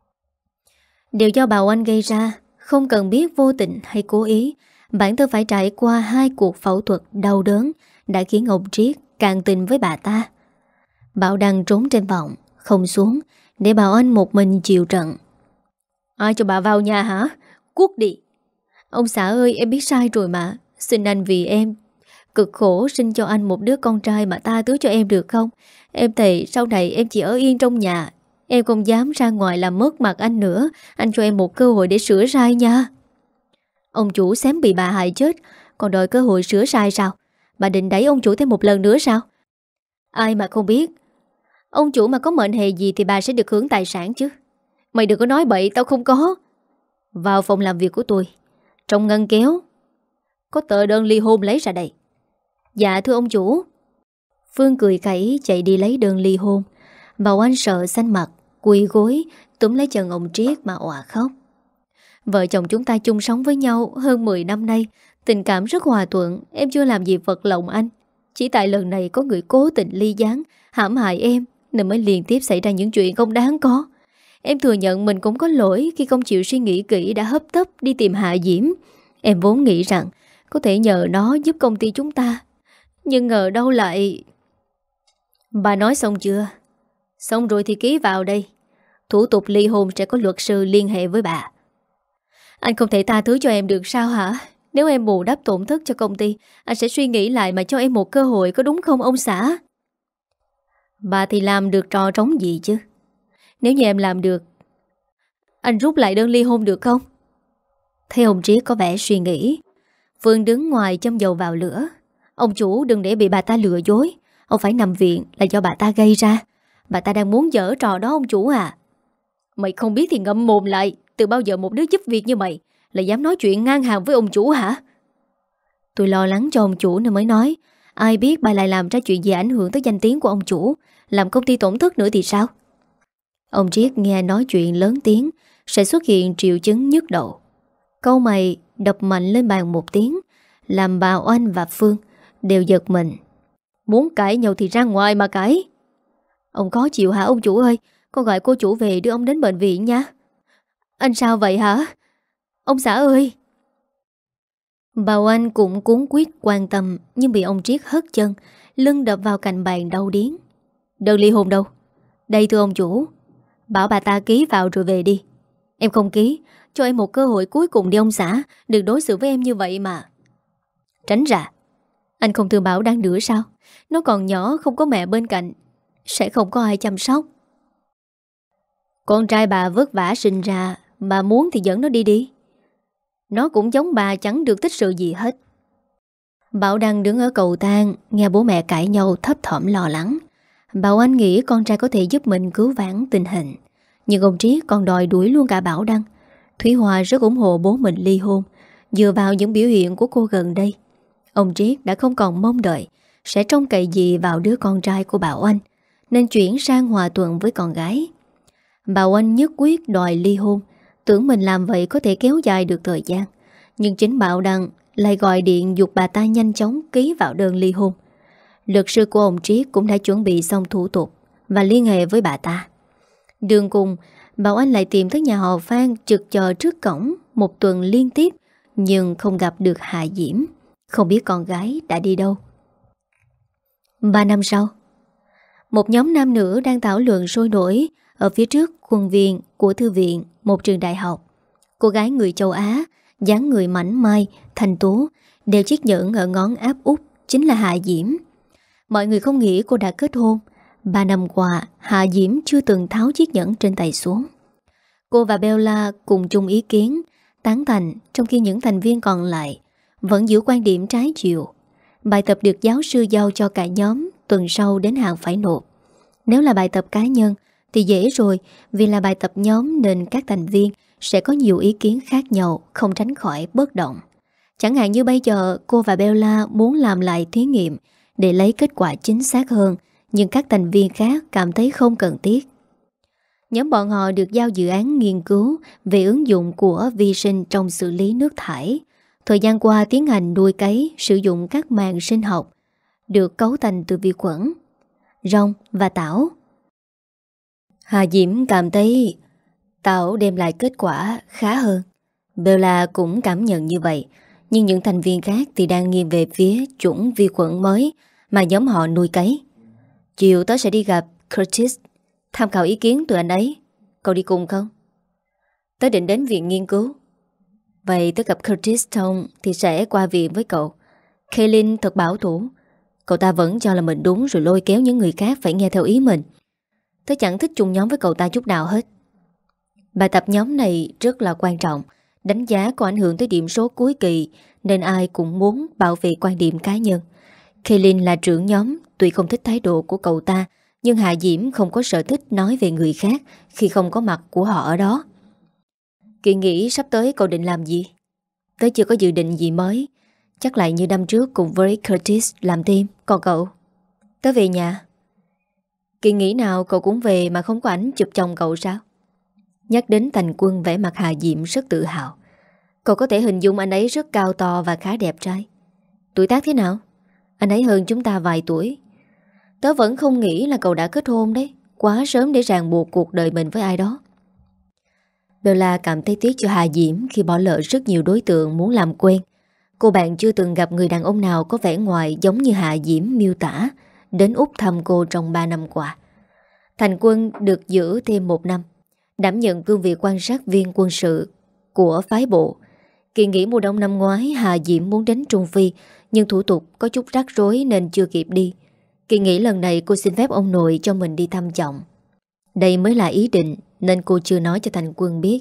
Điều do bà Oanh gây ra, không cần biết vô tình hay cố ý, bản thân phải trải qua hai cuộc phẫu thuật đau đớn đã khiến ông Triết càng tình với bà ta. Bảo Đăng trốn trên phòng, không xuống, để bà Oanh một mình chịu trận. Ai cho bà vào nhà hả? Cút đi. Ông xã ơi, em biết sai rồi mà. Xin anh vì em cực khổ sinh cho anh một đứa con trai mà tha thứ cho em được không? Em thề sau này em chỉ ở yên trong nhà, em không dám ra ngoài làm mất mặt anh nữa. Anh cho em một cơ hội để sửa sai nha. Ông chủ xém bị bà hại chết, còn đòi cơ hội sửa sai sao? Bà định đẩy ông chủ thêm một lần nữa sao? Ai mà không biết, ông chủ mà có mệnh hệ gì thì bà sẽ được hưởng tài sản chứ. Mày đừng có nói bậy, tao không có. Vào phòng làm việc của tôi, trong ngăn kéo có tờ đơn ly hôn, lấy ra đây. Dạ thưa ông chủ. Phương cười khẩy chạy đi lấy đơn ly hôn. Bà Oanh sợ xanh mặt, quỳ gối túm lấy chân ông Triết mà òa khóc. Vợ chồng chúng ta chung sống với nhau hơn mười năm nay, tình cảm rất hòa thuận. Em chưa làm gì vật lòng anh. Chỉ tại lần này có người cố tình ly gián, hãm hại em nên mới liên tiếp xảy ra những chuyện không đáng có. Em thừa nhận mình cũng có lỗi khi không chịu suy nghĩ kỹ đã hấp tấp đi tìm Hạ Diễm. Em vốn nghĩ rằng có thể nhờ nó giúp công ty chúng ta, nhưng ngờ đâu lại... Bà nói xong chưa? Xong rồi thì ký vào đây. Thủ tục ly hôn sẽ có luật sư liên hệ với bà. Anh không thể tha thứ cho em được sao hả? Nếu em bù đắp tổn thất cho công ty, anh sẽ suy nghĩ lại mà cho em một cơ hội, có đúng không ông xã? Bà thì làm được trò trống gì chứ? Nếu như em làm được, anh rút lại đơn ly hôn được không? Thấy ông Triết có vẻ suy nghĩ, Phương đứng ngoài châm dầu vào lửa. Ông chủ đừng để bị bà ta lừa dối. Ông phải nằm viện là do bà ta gây ra. Bà ta đang muốn giở trò đó ông chủ à. Mày không biết thì ngậm mồm lại. Từ bao giờ một đứa giúp việc như mày lại dám nói chuyện ngang hàng với ông chủ hả? Tôi lo lắng cho ông chủ nên mới nói. Ai biết bà lại làm ra chuyện gì ảnh hưởng tới danh tiếng của ông chủ, làm công ty tổn thất nữa thì sao? Ông Triết nghe nói chuyện lớn tiếng sẽ xuất hiện triệu chứng nhức đầu. Câu mày đập mạnh lên bàn một tiếng, làm bà Oanh và Phương đều giật mình. Muốn cãi nhau thì ra ngoài mà cãi. Ông có chịu hả ông chủ ơi? Con gọi cô chủ về đưa ông đến bệnh viện nha. Anh sao vậy hả? Ông xã ơi! Bà Oanh cũng cuống quýt quan tâm, nhưng bị ông Triết hất chân, lưng đập vào cạnh bàn đau điếng. Đơn ly hôn đâu? Đây thưa ông chủ. Bảo bà ta ký vào rồi về đi. Em không ký. Cho em một cơ hội cuối cùng đi ông xã. Đừng đối xử với em như vậy mà. Tránh ra. Anh không thương Bảo đang đứa sao? Nó còn nhỏ, không có mẹ bên cạnh, sẽ không có ai chăm sóc. Con trai bà vất vả sinh ra, bà muốn thì dẫn nó đi đi. Nó cũng giống bà, chẳng được tích sự gì hết. Bảo đang đứng ở cầu thang, nghe bố mẹ cãi nhau thấp thỏm lo lắng. Bảo Anh nghĩ con trai có thể giúp mình cứu vãn tình hình, nhưng ông Triết còn đòi đuổi luôn cả Bảo Đăng. Thúy Hoa rất ủng hộ bố mình ly hôn. Dựa vào những biểu hiện của cô gần đây, ông Triết đã không còn mong đợi sẽ trông cậy gì vào đứa con trai của Bảo Anh, nên chuyển sang hòa thuận với con gái. Bảo Anh nhất quyết đòi ly hôn, tưởng mình làm vậy có thể kéo dài được thời gian. Nhưng chính Bảo Đăng lại gọi điện giục bà ta nhanh chóng ký vào đơn ly hôn. Luật sư của ông Triết cũng đã chuẩn bị xong thủ tục và liên hệ với bà ta. Đường cùng, Bảo Anh lại tìm tới nhà họ Phan trực chờ trước cổng một tuần liên tiếp, nhưng không gặp được Hạ Diễm. Không biết con gái đã đi đâu. Ba năm sau, một nhóm nam nữ đang thảo luận sôi nổi ở phía trước khuôn viên của thư viện một trường đại học. Cô gái người châu Á, dáng người mảnh mai, thanh tú, đeo chiếc nhẫn ở ngón áp út chính là Hạ Diễm. Mọi người không nghĩ cô đã kết hôn. Ba năm qua, Hạ Diễm chưa từng tháo chiếc nhẫn trên tay xuống. Cô và Bella cùng chung ý kiến, tán thành, trong khi những thành viên còn lại vẫn giữ quan điểm trái chiều. Bài tập được giáo sư giao cho cả nhóm tuần sau đến hạn phải nộp. Nếu là bài tập cá nhân thì dễ rồi, vì là bài tập nhóm nên các thành viên sẽ có nhiều ý kiến khác nhau, không tránh khỏi bất động. Chẳng hạn như bây giờ cô và Bella muốn làm lại thí nghiệm để lấy kết quả chính xác hơn, nhưng các thành viên khác cảm thấy không cần thiết. Nhóm bọn họ được giao dự án nghiên cứu về ứng dụng của vi sinh trong xử lý nước thải. Thời gian qua tiến hành nuôi cấy sử dụng các màng sinh học được cấu thành từ vi khuẩn, rong và tảo. Hà Diễm cảm thấy tảo đem lại kết quả khá hơn. Bella cũng cảm nhận như vậy, nhưng những thành viên khác thì đang nghiêng về phía chủng vi khuẩn mới mà nhóm họ nuôi cấy. Chiều tớ sẽ đi gặp Curtis, tham khảo ý kiến từ anh ấy. Cậu đi cùng không? Tớ định đến viện nghiên cứu. Vậy tớ gặp Curtis xong thì sẽ qua viện với cậu. Kaylin thật bảo thủ. Cậu ta vẫn cho là mình đúng rồi lôi kéo những người khác phải nghe theo ý mình. Tớ chẳng thích chung nhóm với cậu ta chút nào hết. Bài tập nhóm này rất là quan trọng. Đánh giá có ảnh hưởng tới điểm số cuối kỳ, nên ai cũng muốn bảo vệ quan điểm cá nhân. Kaylin là trưởng nhóm, tuy không thích thái độ của cậu ta, nhưng Hạ Diễm không có sở thích nói về người khác khi không có mặt của họ ở đó. Kỳ nghỉ sắp tới cậu định làm gì? Tớ chưa có dự định gì mới. Chắc lại như năm trước cùng với Curtis làm thêm. Còn cậu? Tớ về nhà. Kỳ nghỉ nào cậu cũng về mà không có ảnh chụp chồng cậu sao? Nhắc đến Thành Quân, vẻ mặt Hà Diễm rất tự hào. Cậu có thể hình dung anh ấy rất cao to và khá đẹp trai. Tuổi tác thế nào? Anh ấy hơn chúng ta vài tuổi. Tớ vẫn không nghĩ là cậu đã kết hôn đấy. Quá sớm để ràng buộc cuộc đời mình với ai đó. Bella cảm thấy tiếc cho Hà Diễm khi bỏ lỡ rất nhiều đối tượng muốn làm quen. Cô bạn chưa từng gặp người đàn ông nào có vẻ ngoài giống như Hà Diễm miêu tả đến Úc thăm cô trong ba năm qua. Thành Quân được giữ thêm một năm. đảm nhận cương vị quan sát viên quân sự của phái bộ. Kỳ nghỉ mùa đông năm ngoái, Hà Diễm muốn đến Trung Phi, nhưng thủ tục có chút rắc rối nên chưa kịp đi. Kỳ nghỉ lần này cô xin phép ông nội cho mình đi thăm chồng. Đây mới là ý định nên cô chưa nói cho Thành Quân biết.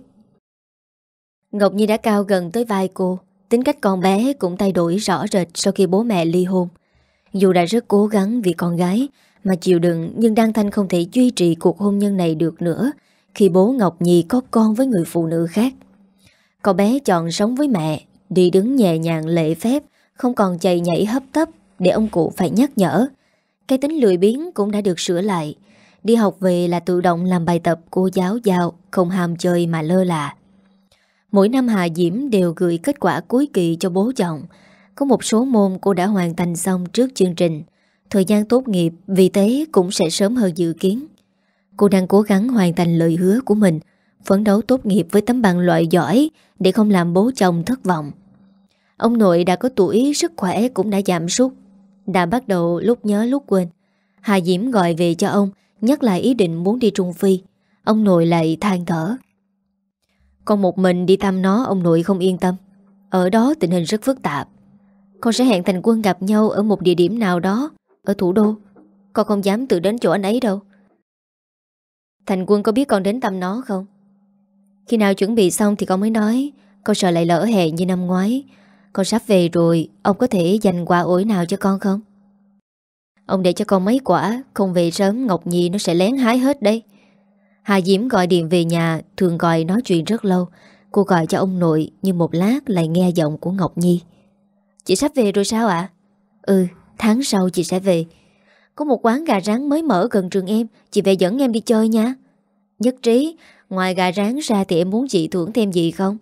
Ngọc Nhi đã cao gần tới vai cô. Tính cách con bé cũng thay đổi rõ rệt sau khi bố mẹ ly hôn. Dù đã rất cố gắng vì con gái mà chịu đựng, nhưng Đan Thanh không thể duy trì cuộc hôn nhân này được nữa khi bố Ngọc Nhi có con với người phụ nữ khác. Cậu bé chọn sống với mẹ, đi đứng nhẹ nhàng lễ phép, không còn chạy nhảy hấp tấp để ông cụ phải nhắc nhở. Cái tính lười biếng cũng đã được sửa lại. Đi học về là tự động làm bài tập cô giáo giao, không ham chơi mà lơ là. Mỗi năm Hà Diễm đều gửi kết quả cuối kỳ cho bố chồng. Có một số môn cô đã hoàn thành xong trước chương trình. Thời gian tốt nghiệp vì thế cũng sẽ sớm hơn dự kiến. Cô đang cố gắng hoàn thành lời hứa của mình, phấn đấu tốt nghiệp với tấm bằng loại giỏi để không làm bố chồng thất vọng. Ông nội đã có tuổi, sức khỏe cũng đã giảm sút, đã bắt đầu lúc nhớ lúc quên. Hà Diễm gọi về cho ông, nhắc lại ý định muốn đi Trung Phi. Ông nội lại than thở: con một mình đi thăm nó ông nội không yên tâm. Ở đó tình hình rất phức tạp. Con sẽ hẹn Thành Quân gặp nhau ở một địa điểm nào đó ở thủ đô. Con không dám tự đến chỗ anh ấy đâu. Thành Quân có biết con đến thăm nó không? Khi nào chuẩn bị xong thì con mới nói. Con sợ lại lỡ hẹn như năm ngoái. Con sắp về rồi, ông có thể dành quà ổi nào cho con không? Ông để cho con mấy quả, không về sớm Ngọc Nhi nó sẽ lén hái hết đấy. Hà Diễm gọi điện về nhà, thường gọi nói chuyện rất lâu. Cô gọi cho ông nội, nhưng một lát lại nghe giọng của Ngọc Nhi. Chị sắp về rồi sao ạ? Ừ, tháng sau chị sẽ về. Có một quán gà rán mới mở gần trường em, chị về dẫn em đi chơi nha. Nhất trí. Ngoài gà rán ra thì em muốn chị thưởng thêm gì không?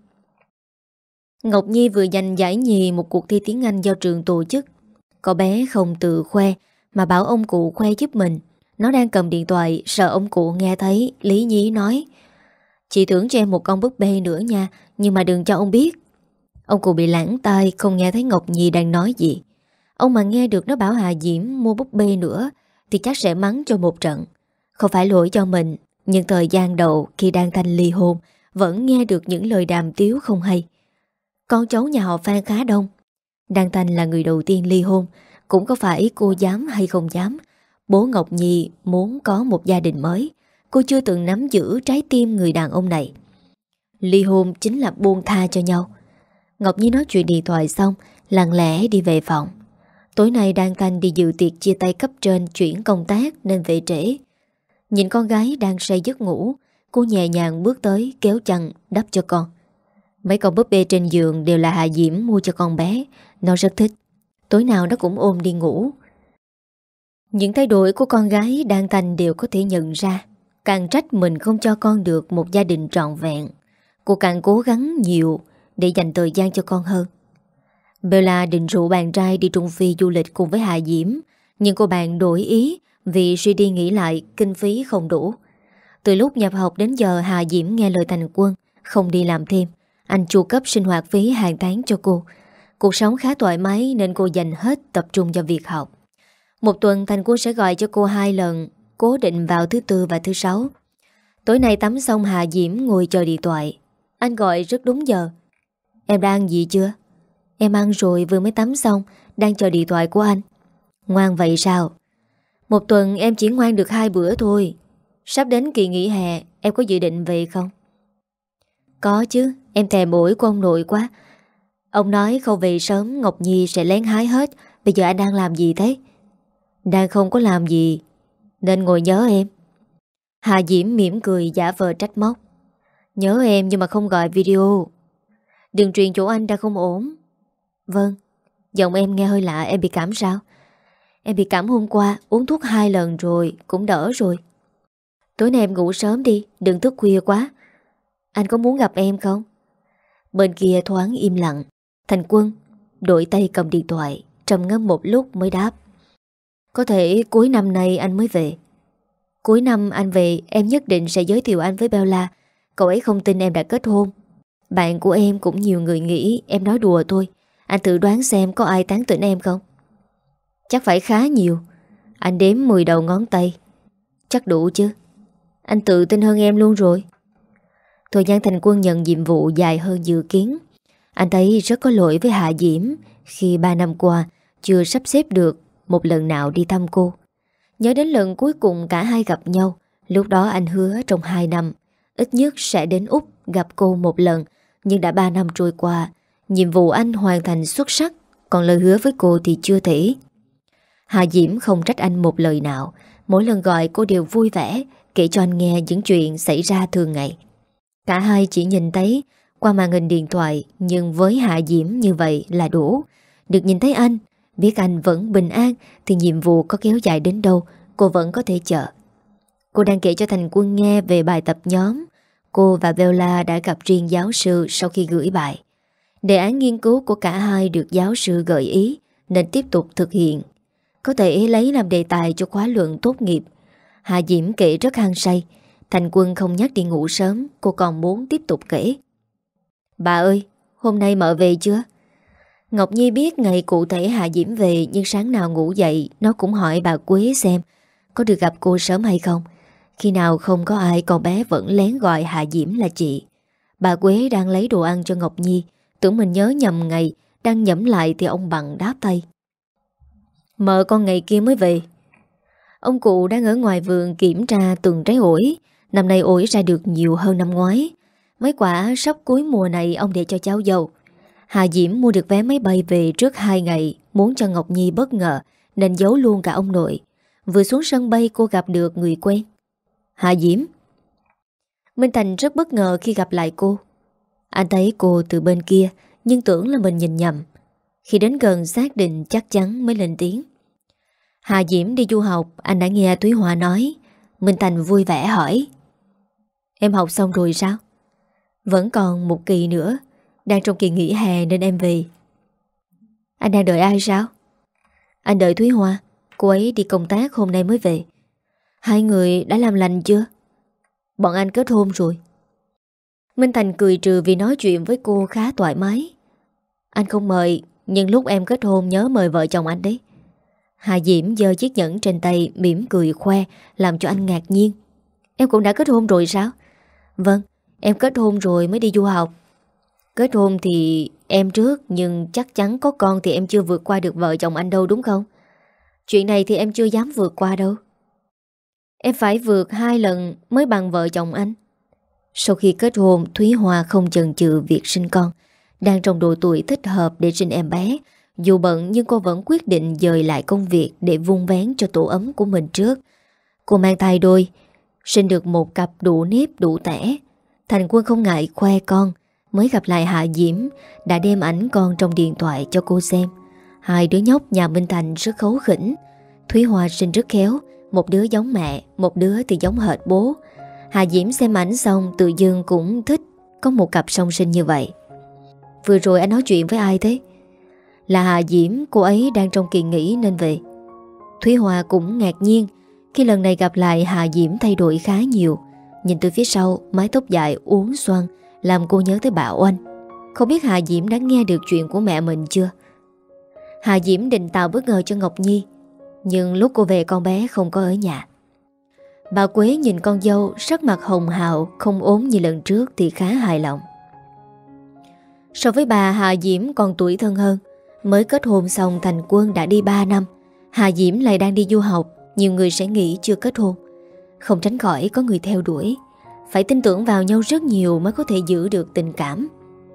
Ngọc Nhi vừa giành giải nhì một cuộc thi tiếng Anh do trường tổ chức. Cậu bé không tự khoe mà bảo ông cụ khoe giúp mình. Nó đang cầm điện thoại, sợ ông cụ nghe thấy. Lý nhí nói: chị thưởng cho em một con búp bê nữa nha, nhưng mà đừng cho ông biết. Ông cụ bị lãng tai, không nghe thấy Ngọc Nhi đang nói gì. Ông mà nghe được nó bảo Hà Diễm mua búp bê nữa thì chắc sẽ mắng cho một trận. Không phải lỗi cho mình, nhưng thời gian đầu khi đang Thanh ly hôn vẫn nghe được những lời đàm tiếu không hay. Con cháu nhà họ Phan khá đông. Đan Thanh là người đầu tiên ly hôn. Cũng có phải cô dám hay không dám, bố Ngọc Nhi muốn có một gia đình mới. Cô chưa từng nắm giữ trái tim người đàn ông này. Ly hôn chính là buông tha cho nhau. Ngọc Nhi nói chuyện điện thoại xong, lặng lẽ đi về phòng. Tối nay Đan Thanh đi dự tiệc chia tay cấp trên chuyển công tác nên về trễ. Nhìn con gái đang say giấc ngủ, cô nhẹ nhàng bước tới kéo chăn đắp cho con. Mấy con búp bê trên giường đều là Hà Diễm mua cho con bé. Nó rất thích. Tối nào nó cũng ôm đi ngủ. Những thay đổi của con gái Đan Thanh đều có thể nhận ra. Càng trách mình không cho con được một gia đình trọn vẹn, cô càng cố gắng nhiều để dành thời gian cho con hơn. Bella định rủ bạn trai đi Trung Phi du lịch cùng với Hà Diễm, nhưng cô bạn đổi ý vì suy đi nghĩ lại kinh phí không đủ. Từ lúc nhập học đến giờ Hà Diễm nghe lời Thành Quân không đi làm thêm. Anh chu cấp sinh hoạt phí hàng tháng cho cô. Cuộc sống khá thoải mái nên cô dành hết tập trung cho việc học. Một tuần Thành Quân sẽ gọi cho cô hai lần, cố định vào thứ tư và thứ sáu. Tối nay tắm xong Hà Diễm ngồi chờ điện thoại. Anh gọi rất đúng giờ. Em đã ăn gì chưa? Em ăn rồi, vừa mới tắm xong, đang chờ điện thoại của anh. Ngoan vậy sao? Một tuần em chỉ ngoan được hai bữa thôi. Sắp đến kỳ nghỉ hè, em có dự định về không? Có chứ, em thèm ổi của ông nội quá. Ông nói không về sớm Ngọc Nhi sẽ lén hái hết. Bây giờ anh đang làm gì thế? Đang không có làm gì nên ngồi nhớ em. Hà Diễm mỉm cười giả vờ trách móc. Nhớ em nhưng mà không gọi video. Đừng truyền chỗ anh đang không ổn. Vâng. Giọng em nghe hơi lạ, em bị cảm sao? Em bị cảm hôm qua, uống thuốc hai lần rồi, cũng đỡ rồi. Tối nay em ngủ sớm đi, đừng thức khuya quá. Anh có muốn gặp em không? Bên kia thoáng im lặng. Thành Quân đổi tay cầm điện thoại, trầm ngâm một lúc mới đáp. Có thể cuối năm nay anh mới về. Cuối năm anh về, em nhất định sẽ giới thiệu anh với Bella. Cậu ấy không tin em đã kết hôn. Bạn của em cũng nhiều người nghĩ em nói đùa thôi. Anh thử đoán xem có ai tán tỉnh em không? Chắc phải khá nhiều. Anh đếm mười đầu ngón tay. Chắc đủ chứ? Anh tự tin hơn em luôn rồi. Thời gian Thành Quân nhận nhiệm vụ dài hơn dự kiến. Anh thấy rất có lỗi với Hạ Diễm khi ba năm qua chưa sắp xếp được một lần nào đi thăm cô. Nhớ đến lần cuối cùng cả hai gặp nhau, lúc đó anh hứa trong hai năm ít nhất sẽ đến Úc gặp cô một lần. Nhưng đã ba năm trôi qua, nhiệm vụ anh hoàn thành xuất sắc, còn lời hứa với cô thì chưa thể. Hạ Diễm không trách anh một lời nào. Mỗi lần gọi cô đều vui vẻ kể cho anh nghe những chuyện xảy ra thường ngày. Cả hai chỉ nhìn thấy qua màn hình điện thoại, nhưng với Hạ Diễm như vậy là đủ. Được nhìn thấy anh, biết anh vẫn bình an, thì nhiệm vụ có kéo dài đến đâu cô vẫn có thể chờ. Cô đang kể cho Thành Quân nghe về bài tập nhóm. Cô và Bella đã gặp riêng giáo sư sau khi gửi bài. Đề án nghiên cứu của cả hai được giáo sư gợi ý nên tiếp tục thực hiện. Có thể lấy làm đề tài cho khóa luận tốt nghiệp. Hạ Diễm kể rất hăng say. Thành Quân không nhắc đi ngủ sớm, cô còn muốn tiếp tục kể. Bà ơi, hôm nay mợ về chưa? Ngọc Nhi biết ngày cụ thể Hạ Diễm về, nhưng sáng nào ngủ dậy nó cũng hỏi bà Quế xem có được gặp cô sớm hay không. Khi nào không có ai, con bé vẫn lén gọi Hạ Diễm là chị. Bà Quế đang lấy đồ ăn cho Ngọc Nhi, tưởng mình nhớ nhầm ngày, đang nhẩm lại thì ông Bằng đáp tay. Mợ con ngày kia mới về. Ông cụ đang ở ngoài vườn kiểm tra tuần trái ổi. Năm nay ổi ra được nhiều hơn năm ngoái. Mấy quả sắp cuối mùa này ông để cho cháu dâu. Hà Diễm mua được vé máy bay về trước hai ngày, muốn cho Ngọc Nhi bất ngờ nên giấu luôn cả ông nội. Vừa xuống sân bay cô gặp được người quen. Hà Diễm. Minh Thành rất bất ngờ khi gặp lại cô. Anh thấy cô từ bên kia nhưng tưởng là mình nhìn nhầm. Khi đến gần xác định chắc chắn mới lên tiếng. Hà Diễm đi du học, anh đã nghe Thúy Hoa nói. Minh Thành vui vẻ hỏi. Em học xong rồi sao? Vẫn còn một kỳ nữa. Đang trong kỳ nghỉ hè nên em về. Anh đang đợi ai sao? Anh đợi Thúy Hoa. Cô ấy đi công tác hôm nay mới về. Hai người đã làm lành chưa? Bọn anh kết hôn rồi. Minh Thành cười trừ vì nói chuyện với cô khá thoải mái. Anh không mời, nhưng lúc em kết hôn nhớ mời vợ chồng anh đấy. Hà Diễm giơ chiếc nhẫn trên tay mỉm cười khoe, làm cho anh ngạc nhiên. Em cũng đã kết hôn rồi sao? Vâng, em kết hôn rồi mới đi du học. Kết hôn thì em trước, nhưng chắc chắn có con thì em chưa vượt qua được vợ chồng anh đâu đúng không? Chuyện này thì em chưa dám vượt qua đâu. Em phải vượt hai lần mới bằng vợ chồng anh. Sau khi kết hôn, Thúy Hoa không chần chừ việc sinh con. Đang trong độ tuổi thích hợp để sinh em bé. Dù bận nhưng cô vẫn quyết định dời lại công việc để vun vén cho tổ ấm của mình trước. Cô mang thai đôi, sinh được một cặp đủ nếp đủ tẻ. Thành Quân không ngại khoe con. Mới gặp lại Hạ Diễm đã đem ảnh con trong điện thoại cho cô xem. Hai đứa nhóc nhà Minh Thành rất khấu khỉnh. Thúy Hoa sinh rất khéo, một đứa giống mẹ, một đứa thì giống hệt bố. Hạ Diễm xem ảnh xong tự dưng cũng thích có một cặp song sinh như vậy. Vừa rồi anh nói chuyện với ai thế? Là Hạ Diễm, cô ấy đang trong kỳ nghỉ nên về. Thúy Hoa cũng ngạc nhiên khi lần này gặp lại Hạ Diễm thay đổi khá nhiều. Nhìn từ phía sau, mái tóc dài uốn xoăn làm cô nhớ tới bà Oanh. Không biết Hạ Diễm đã nghe được chuyện của mẹ mình chưa? Hạ Diễm định tạo bất ngờ cho Ngọc Nhi, nhưng lúc cô về con bé không có ở nhà. Bà Quế nhìn con dâu sắc mặt hồng hào, không ốm như lần trước thì khá hài lòng. So với bà, Hạ Diễm còn tuổi thân hơn. Mới kết hôn xong Thành Quân đã đi ba năm. Hạ Diễm lại đang đi du học. Nhiều người sẽ nghĩ chưa kết hôn, không tránh khỏi có người theo đuổi. Phải tin tưởng vào nhau rất nhiều mới có thể giữ được tình cảm.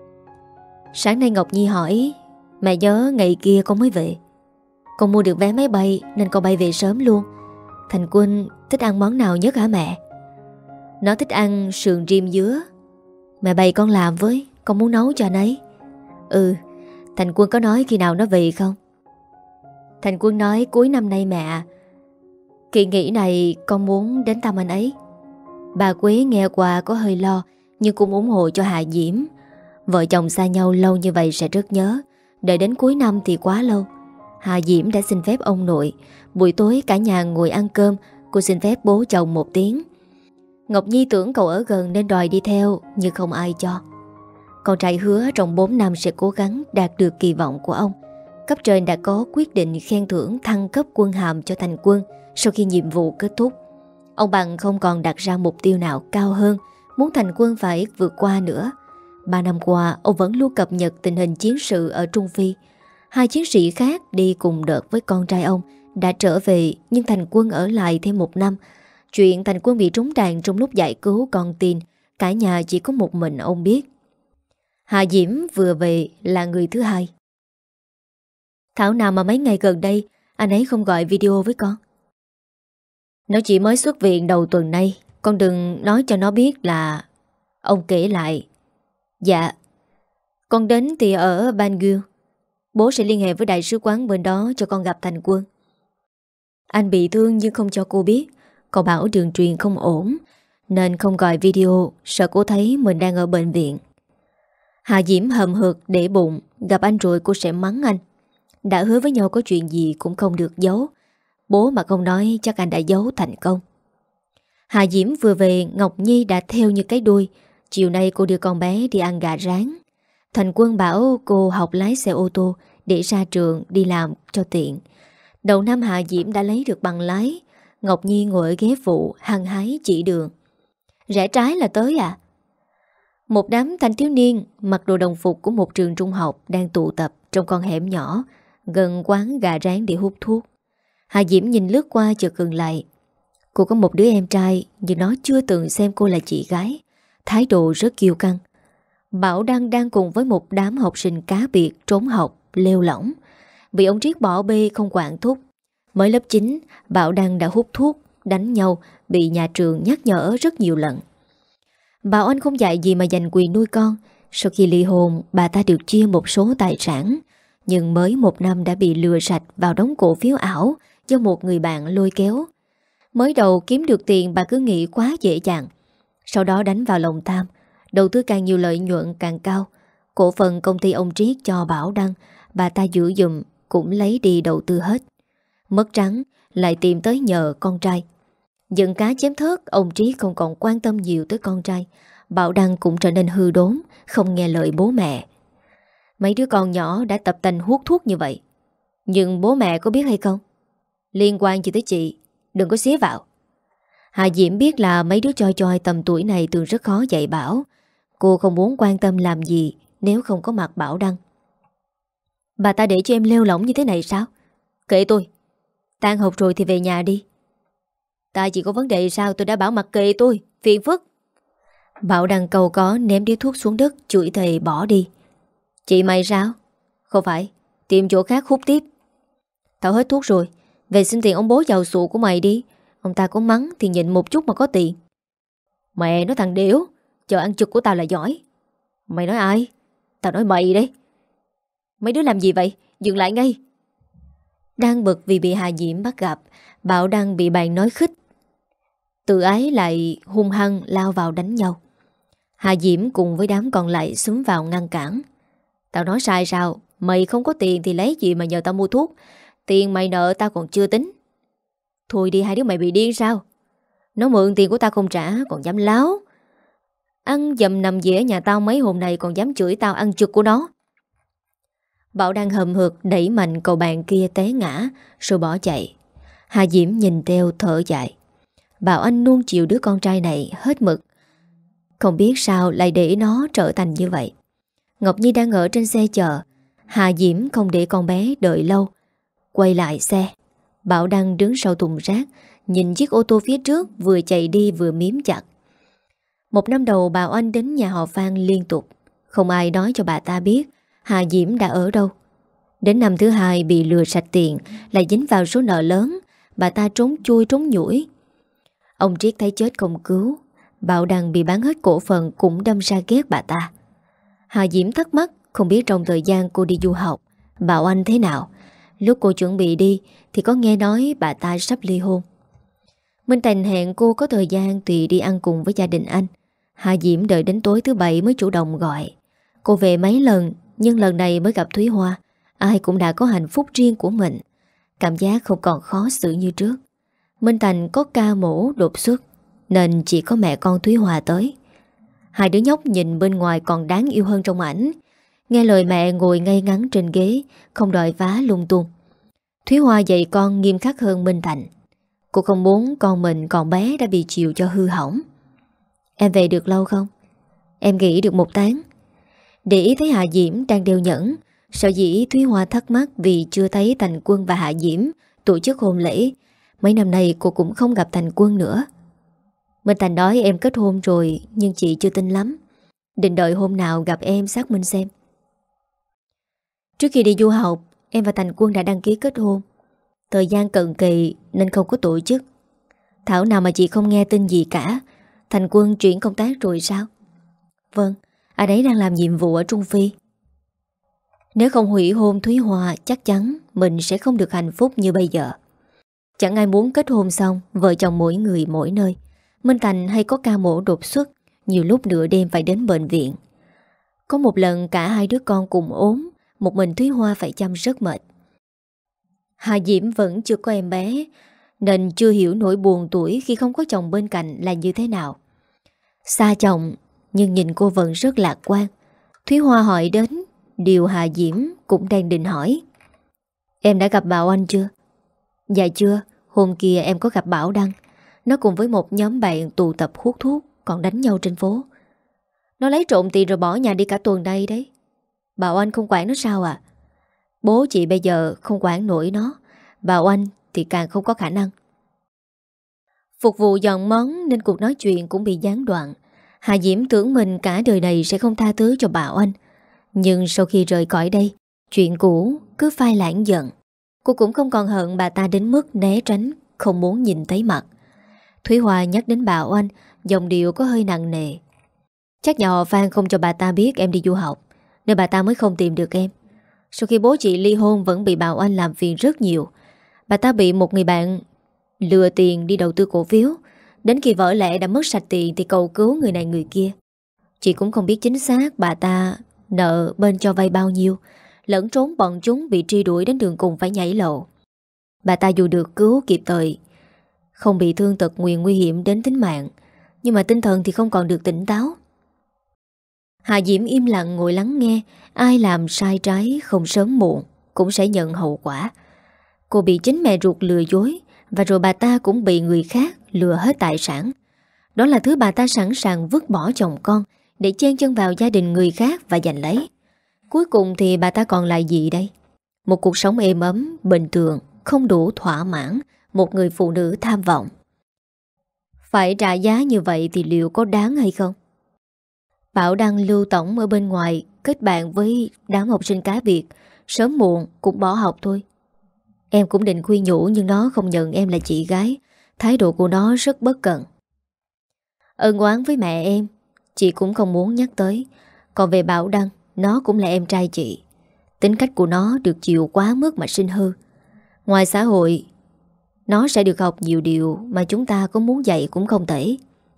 Sáng nay Ngọc Nhi hỏi, mẹ nhớ ngày kia con mới về. Con mua được vé máy bay nên con bay về sớm luôn. Thành Quân thích ăn món nào nhất hả mẹ? Nó thích ăn sườn rim dứa. Mẹ bày con làm với, con muốn nấu cho anh ấy. Ừ, Thành Quân có nói khi nào nó về không? Thành Quân nói cuối năm nay mẹ. Kỳ nghỉ này con muốn đến thăm anh ấy. Bà Quế nghe qua có hơi lo, nhưng cũng ủng hộ cho Hạ Diễm. Vợ chồng xa nhau lâu như vậy sẽ rất nhớ. Đợi đến cuối năm thì quá lâu. Hạ Diễm đã xin phép ông nội. Buổi tối cả nhà ngồi ăn cơm, cô xin phép bố chồng một tiếng. Ngọc Nhi tưởng cậu ở gần nên đòi đi theo, nhưng không ai cho. Con trai hứa trong bốn năm sẽ cố gắng đạt được kỳ vọng của ông. Cấp trên đã có quyết định khen thưởng thăng cấp quân hàm cho Thành Quân sau khi nhiệm vụ kết thúc. Ông Bằng không còn đặt ra mục tiêu nào cao hơn muốn Thành Quân phải vượt qua nữa. Ba năm qua ông vẫn luôn cập nhật tình hình chiến sự ở Trung Phi. Hai chiến sĩ khác đi cùng đợt với con trai ông đã trở về, nhưng Thành Quân ở lại thêm một năm. Chuyện Thành Quân bị trúng đạn trong lúc giải cứu con tin, cả nhà chỉ có một mình ông biết. Hà Diễm vừa về là người thứ hai. Thảo nào mà mấy ngày gần đây anh ấy không gọi video với con. Nó chỉ mới xuất viện đầu tuần nay, con đừng nói cho nó biết là... Ông kể lại. Dạ. Con đến thì ở Bangui. Bố sẽ liên hệ với đại sứ quán bên đó cho con gặp Thành Quân. Anh bị thương nhưng không cho cô biết. Cậu bảo đường truyền không ổn nên không gọi video, sợ cô thấy mình đang ở bệnh viện. Hà Diễm hậm hực để bụng, gặp anh rồi cô sẽ mắng anh. Đã hứa với nhau có chuyện gì cũng không được giấu. Bố mà không nói chắc anh đã giấu thành công. Hà Diễm vừa về, Ngọc Nhi đã theo như cái đuôi. Chiều nay cô đưa con bé đi ăn gà rán. Thành Quân bảo cô học lái xe ô tô để ra trường đi làm cho tiện. Đầu năm Hà Diễm đã lấy được bằng lái. Ngọc Nhi ngồi ở ghế phụ hăng hái chỉ đường. Rẽ trái là tới à? Một đám thanh thiếu niên mặc đồ đồng phục của một trường trung học đang tụ tập trong con hẻm nhỏ gần quán gà rán để hút thuốc. Hà Diễm nhìn lướt qua chợt ngừng lại. Cô có một đứa em trai nhưng nó chưa từng xem cô là chị gái. Thái độ rất kiêu căng. Bảo Đăng đang cùng với một đám học sinh cá biệt trốn học, lêu lỏng. Bị ông Triết bỏ bê không quản thúc. Mới lớp chín, Bảo Đăng đã hút thuốc, đánh nhau, bị nhà trường nhắc nhở rất nhiều lần. Bảo Anh không dạy gì mà giành quyền nuôi con. Sau khi ly hôn, bà ta được chia một số tài sản, nhưng mới một năm đã bị lừa sạch vào đống cổ phiếu ảo do một người bạn lôi kéo. Mới đầu kiếm được tiền bà cứ nghĩ quá dễ dàng. Sau đó đánh vào lòng tham, đầu tư càng nhiều lợi nhuận càng cao. Cổ phần công ty ông Triết cho Bảo Đăng, bà ta giữ dùm cũng lấy đi đầu tư hết. Mất trắng lại tìm tới nhờ con trai. Giận cá chém thớt, ông Triết không còn quan tâm nhiều tới con trai. Bảo Đăng cũng trở nên hư đốn, không nghe lời bố mẹ. Mấy đứa con nhỏ đã tập tành hút thuốc như vậy, nhưng bố mẹ có biết hay không? Liên quan gì tới chị, đừng có xía vào. Hà Diễm biết là mấy đứa choi choi tầm tuổi này thường rất khó dạy bảo. Cô không muốn quan tâm làm gì nếu không có mặt Bảo Đăng. Bà ta để cho em lêu lỏng như thế này sao? Kệ tôi. Tan học rồi thì về nhà đi. Ta chỉ có vấn đề sao tôi đã bảo mặc kệ tôi, phiền phức. Bảo Đăng cầu có ném điếu thuốc xuống đất, chửi thề bỏ đi. Chị mày sao? Không phải, tìm chỗ khác hút tiếp. Tao hết thuốc rồi, về xin tiền ông bố giàu sụ của mày đi. Ông ta có mắng thì nhịn một chút mà có tiền. Mẹ nói thằng điểu, chờ ăn trực của tao là giỏi. Mày nói ai? Tao nói mày đấy. Mấy đứa làm gì vậy? Dừng lại ngay. Đang bực vì bị Hà Diễm bắt gặp, Bảo Đăng bị bạn nói khích. Tự ái lại hung hăng lao vào đánh nhau. Hà Diễm cùng với đám còn lại xúm vào ngăn cản. Tao nói sai sao? Mày không có tiền thì lấy gì mà nhờ tao mua thuốc? Tiền mày nợ tao còn chưa tính. Thôi đi, hai đứa mày bị điên sao? Nó mượn tiền của tao không trả còn dám láo. Ăn dầm nằm dễ nhà tao mấy hôm nay còn dám chửi tao ăn trực của nó. Bảo đang hầm hực đẩy mạnh cậu bạn kia té ngã rồi bỏ chạy. Hà Diễm nhìn theo thở dài. Bảo Anh nuông chiều đứa con trai này hết mực. Không biết sao lại để nó trở thành như vậy. Ngọc Nhi đang ở trên xe chờ. Hà Diễm không để con bé đợi lâu, quay lại xe. Bảo Đăng đứng sau thùng rác, nhìn chiếc ô tô phía trước vừa chạy đi vừa miếm chặt. Một năm đầu Bảo Anh đến nhà họ Phan liên tục. Không ai nói cho bà ta biết Hà Diễm đã ở đâu. Đến năm thứ hai bị lừa sạch tiền, lại dính vào số nợ lớn. Bà ta trốn chui trốn nhủi. Ông Triết thấy chết không cứu. Bảo Đăng bị bán hết cổ phần cũng đâm ra ghét bà ta. Hà Diễm thắc mắc không biết trong thời gian cô đi du học Bảo Anh thế nào. Lúc cô chuẩn bị đi thì có nghe nói bà ta sắp ly hôn. Minh Thành hẹn cô có thời gian thì đi ăn cùng với gia đình anh. Hà Diễm đợi đến tối thứ bảy mới chủ động gọi. Cô về mấy lần nhưng lần này mới gặp Thúy Hoa. Ai cũng đã có hạnh phúc riêng của mình. Cảm giác không còn khó xử như trước. Minh Thành có ca mổ đột xuất nên chỉ có mẹ con Thúy Hoa tới. Hai đứa nhóc nhìn bên ngoài còn đáng yêu hơn trong ảnh. Nghe lời mẹ ngồi ngay ngắn trên ghế, không đòi vá lung tung. Thúy Hoa dạy con nghiêm khắc hơn Minh Thành. Cô không muốn con mình còn bé đã bị chiều cho hư hỏng. Em về được lâu không? Em nghỉ được một tháng. Để ý thấy Hạ Diễm đang đeo nhẫn. Sợ dĩ Thúy Hoa thắc mắc vì chưa thấy Thành Quân và Hạ Diễm tổ chức hôn lễ. Mấy năm nay cô cũng không gặp Thành Quân nữa. Minh Thành nói em kết hôn rồi, nhưng chị chưa tin lắm. Định đợi hôm nào gặp em xác minh xem. Trước khi đi du học, em và Thành Quân đã đăng ký kết hôn. Thời gian cận kề nên không có tổ chức. Thảo nào mà chị không nghe tin gì cả. Thành Quân chuyển công tác rồi sao? Vâng, anh ấy đang làm nhiệm vụ ở Trung Phi. Nếu không hủy hôn Thúy Hoa, chắc chắn mình sẽ không được hạnh phúc như bây giờ. Chẳng ai muốn kết hôn xong vợ chồng mỗi người mỗi nơi. Minh Thành hay có ca mổ đột xuất, nhiều lúc nửa đêm phải đến bệnh viện. Có một lần cả hai đứa con cùng ốm, một mình Thúy Hoa phải chăm rất mệt. Hà Diễm vẫn chưa có em bé, nên chưa hiểu nỗi buồn tuổi khi không có chồng bên cạnh là như thế nào. Xa chồng, nhưng nhìn cô vẫn rất lạc quan. Thúy Hoa hỏi đến điều Hà Diễm cũng đang định hỏi. Em đã gặp Bảo Anh chưa? Dạ chưa, hôm kia em có gặp Bảo Đăng. Nó cùng với một nhóm bạn tụ tập hút thuốc, còn đánh nhau trên phố. Nó lấy trộm tiền rồi bỏ nhà đi cả tuần đây đấy. Bảo Anh không quản nó sao à? Bố chị bây giờ không quản nổi nó, Bảo Anh thì càng không có khả năng. Phục vụ dọn món nên cuộc nói chuyện cũng bị gián đoạn. Hà Diễm tưởng mình cả đời này sẽ không tha thứ cho Bảo Anh. Nhưng sau khi rời khỏi đây, chuyện cũ cứ phai lãng dần. Cô cũng không còn hận bà ta đến mức né tránh, không muốn nhìn thấy mặt. Thúy Hoa nhắc đến Bảo Anh, giọng điệu có hơi nặng nề. Chắc nhà họ Phan không cho bà ta biết em đi du học, nên bà ta mới không tìm được em. Sau khi bố chị ly hôn vẫn bị Bảo Anh làm phiền rất nhiều. Bà ta bị một người bạn lừa tiền đi đầu tư cổ phiếu. Đến khi vỡ lẽ đã mất sạch tiền thì cầu cứu người này người kia. Chị cũng không biết chính xác bà ta nợ bên cho vay bao nhiêu. Lẫn trốn bọn chúng bị truy đuổi đến đường cùng phải nhảy lầu. Bà ta dù được cứu kịp thời, không bị thương tật nguyền nguy hiểm đến tính mạng, nhưng mà tinh thần thì không còn được tỉnh táo. Hà Diễm im lặng ngồi lắng nghe. Ai làm sai trái không sớm muộn cũng sẽ nhận hậu quả. Cô bị chính mẹ ruột lừa dối, và rồi bà ta cũng bị người khác lừa hết tài sản. Đó là thứ bà ta sẵn sàng vứt bỏ chồng con để chen chân vào gia đình người khác và giành lấy. Cuối cùng thì bà ta còn lại gì đây? Một cuộc sống êm ấm, bình thường, không đủ thỏa mãn một người phụ nữ tham vọng. Phải trả giá như vậy thì liệu có đáng hay không? Bảo Đăng Lưu Tổng ở bên ngoài kết bạn với đám học sinh cá biệt, sớm muộn cũng bỏ học thôi. Em cũng định khuyên nhủ nhưng nó không nhận em là chị gái. Thái độ của nó rất bất cẩn. Ân oán với mẹ em chị cũng không muốn nhắc tới. Còn về Bảo Đăng, nó cũng là em trai chị. Tính cách của nó được chiều quá mức mà sinh hư. Ngoài xã hội, nó sẽ được học nhiều điều mà chúng ta có muốn dạy cũng không thể.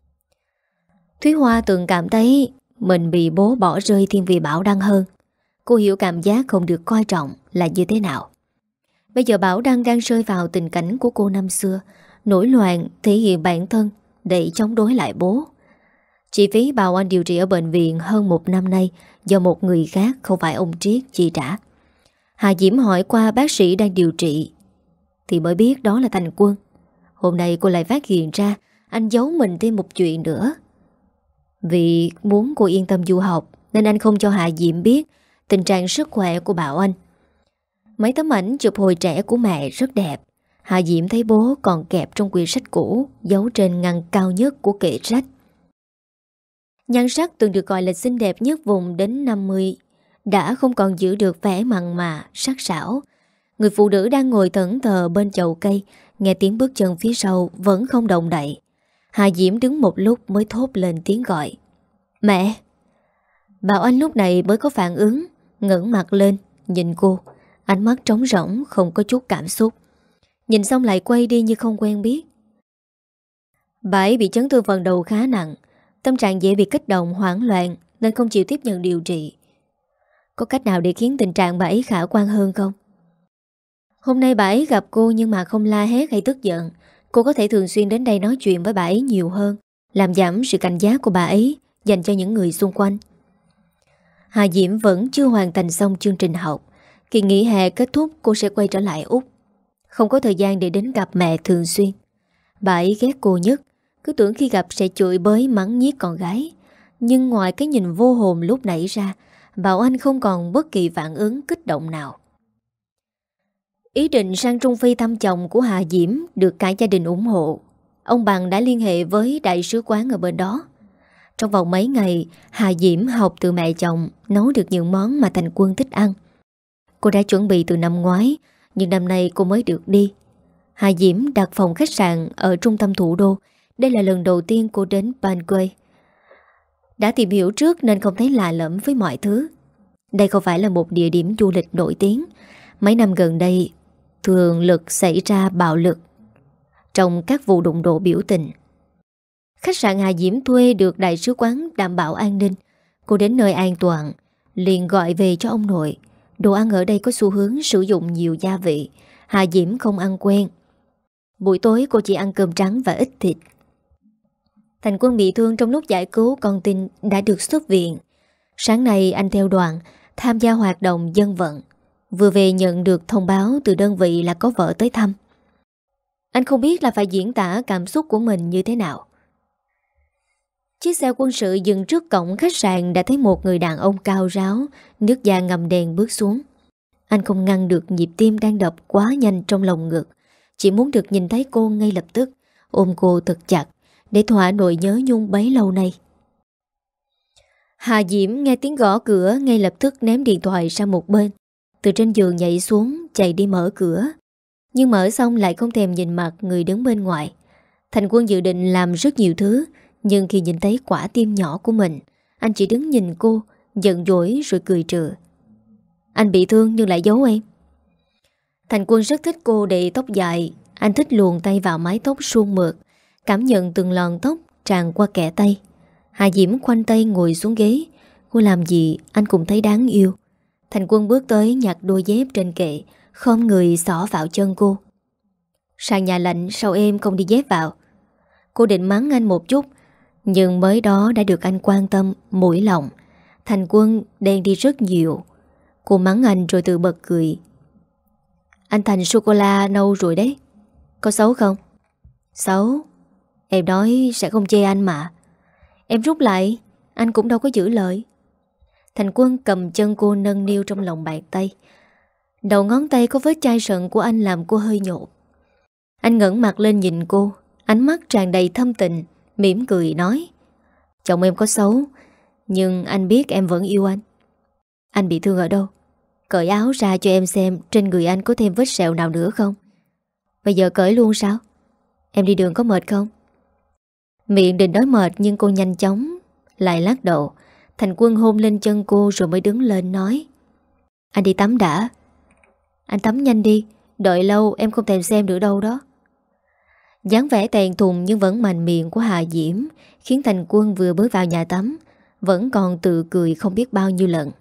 Thúy Hoa từng cảm thấy mình bị bố bỏ rơi thiên vì Bảo Đăng hơn. Cô hiểu cảm giác không được coi trọng là như thế nào. Bây giờ Bảo Đăng đang rơi vào tình cảnh của cô năm xưa, nổi loạn thể hiện bản thân để chống đối lại bố. Chi phí Bảo Anh điều trị ở bệnh viện hơn một năm nay do một người khác không phải ông Triết chi trả. Hà Diễm hỏi qua bác sĩ đang điều trị thì mới biết đó là Thành Quân. Hôm nay cô lại phát hiện ra anh giấu mình thêm một chuyện nữa. Vì muốn cô yên tâm du học nên anh không cho Hà Diễm biết tình trạng sức khỏe của Bảo Anh. Mấy tấm ảnh chụp hồi trẻ của mẹ rất đẹp. Hà Diễm thấy bố còn kẹp trong quyển sách cũ, giấu trên ngăn cao nhất của kệ sách. Nhan sắc từng được gọi là xinh đẹp nhất vùng đến năm mươi đã không còn giữ được vẻ mặn mà, sắc sảo. Người phụ nữ đang ngồi thẫn thờ bên chậu cây, nghe tiếng bước chân phía sau vẫn không động đậy. Hà Diễm đứng một lúc mới thốt lên tiếng gọi. Mẹ! Bảo Anh lúc này mới có phản ứng, ngẩng mặt lên, nhìn cô. Ánh mắt trống rỗng, không có chút cảm xúc. Nhìn xong lại quay đi như không quen biết. Bà ấy bị chấn thương phần đầu khá nặng, tâm trạng dễ bị kích động, hoảng loạn nên không chịu tiếp nhận điều trị. Có cách nào để khiến tình trạng bà ấy khả quan hơn không? Hôm nay bà ấy gặp cô nhưng mà không la hét hay tức giận. Cô có thể thường xuyên đến đây nói chuyện với bà ấy nhiều hơn, làm giảm sự cảnh giác của bà ấy dành cho những người xung quanh. Hà Diễm vẫn chưa hoàn thành xong chương trình học. Kỳ nghỉ hè kết thúc cô sẽ quay trở lại Úc. Không có thời gian để đến gặp mẹ thường xuyên. Bà ấy ghét cô nhất Cứ tưởng khi gặp sẽ chửi bới mắng nhiếc con gái. Nhưng ngoài cái nhìn vô hồn lúc nãy ra, Bảo Anh không còn bất kỳ phản ứng kích động nào. Ý định sang Trung Phi thăm chồng của Hà Diễm được cả gia đình ủng hộ. Ông Bằng đã liên hệ với đại sứ quán ở bên đó. Trong vòng mấy ngày, Hà Diễm học từ mẹ chồng nấu được những món mà Thành Quân thích ăn. Cô đã chuẩn bị từ năm ngoái, nhưng năm nay cô mới được đi. Hà Diễm đặt phòng khách sạn ở trung tâm thủ đô. Đây là lần đầu tiên cô đến Banquay. Đã tìm hiểu trước nên không thấy lạ lẫm với mọi thứ. Đây không phải là một địa điểm du lịch nổi tiếng. Mấy năm gần đây thường lực xảy ra bạo lực trong các vụ đụng độ biểu tình. Khách sạn Hà Diễm thuê được đại sứ quán đảm bảo an ninh. Cô đến nơi an toàn liền gọi về cho ông nội. Đồ ăn ở đây có xu hướng sử dụng nhiều gia vị. Hà Diễm không ăn quen. Buổi tối cô chỉ ăn cơm trắng và ít thịt. Thành Quân bị thương trong lúc giải cứu con tin đã được xuất viện. Sáng nay anh theo đoàn tham gia hoạt động dân vận. Vừa về nhận được thông báo từ đơn vị là có vợ tới thăm. Anh không biết là phải diễn tả cảm xúc của mình như thế nào. Chiếc xe quân sự dừng trước cổng khách sạn đã thấy một người đàn ông cao ráo, nước da ngầm đèn bước xuống. Anh không ngăn được nhịp tim đang đập quá nhanh trong lồng ngực. Chỉ muốn được nhìn thấy cô ngay lập tức, ôm cô thật chặt để thỏa nỗi nhớ nhung bấy lâu nay. Hà Diễm nghe tiếng gõ cửa ngay lập tức ném điện thoại sang một bên. Từ trên giường nhảy xuống chạy đi mở cửa. Nhưng mở xong lại không thèm nhìn mặt người đứng bên ngoài. Thành Quân dự định làm rất nhiều thứ, nhưng khi nhìn thấy quả tim nhỏ của mình, anh chỉ đứng nhìn cô, giận dỗi rồi cười trừ. Anh bị thương nhưng lại giấu em. Thành Quân rất thích cô để tóc dài. Anh thích luồn tay vào mái tóc suôn mượt, cảm nhận từng lọn tóc tràn qua kẽ tay. Hà Diễm khoanh tay ngồi xuống ghế. Cô làm gì anh cũng thấy đáng yêu. Thành Quân bước tới nhặt đôi dép trên kệ, khom người xỏ vào chân cô. Sàn nhà lạnh sao em không đi dép vào? Cô định mắng anh một chút, nhưng mới đó đã được anh quan tâm, mũi lòng. Thành Quân đen đi rất nhiều. Cô mắng anh rồi tự bật cười. Anh thành sô-cô-la nâu rồi đấy. Có xấu không? Xấu. Em nói sẽ không chê anh mà. Em rút lại, anh cũng đâu có giữ lời. Thành Quân cầm chân cô nâng niu trong lòng bàn tay. Đầu ngón tay có vết chai sận của anh làm cô hơi nhột. Anh ngẩng mặt lên nhìn cô, ánh mắt tràn đầy thâm tình, mỉm cười nói: Chồng em có xấu, nhưng anh biết em vẫn yêu anh. Anh bị thương ở đâu? Cởi áo ra cho em xem trên người anh có thêm vết sẹo nào nữa không? Bây giờ cởi luôn sao? Em đi đường có mệt không? Miệng định nói mệt nhưng cô nhanh chóng lại lắc đầu. Thành Quân hôn lên chân cô rồi mới đứng lên nói: Anh đi tắm đã. Anh tắm nhanh đi, đợi lâu em không thèm xem nữa đâu đó. dáng vẻ tèn thùng nhưng vẫn mạnh miệng của Hà Diễm khiến Thành Quân vừa bước vào nhà tắm vẫn còn tự cười không biết bao nhiêu lần.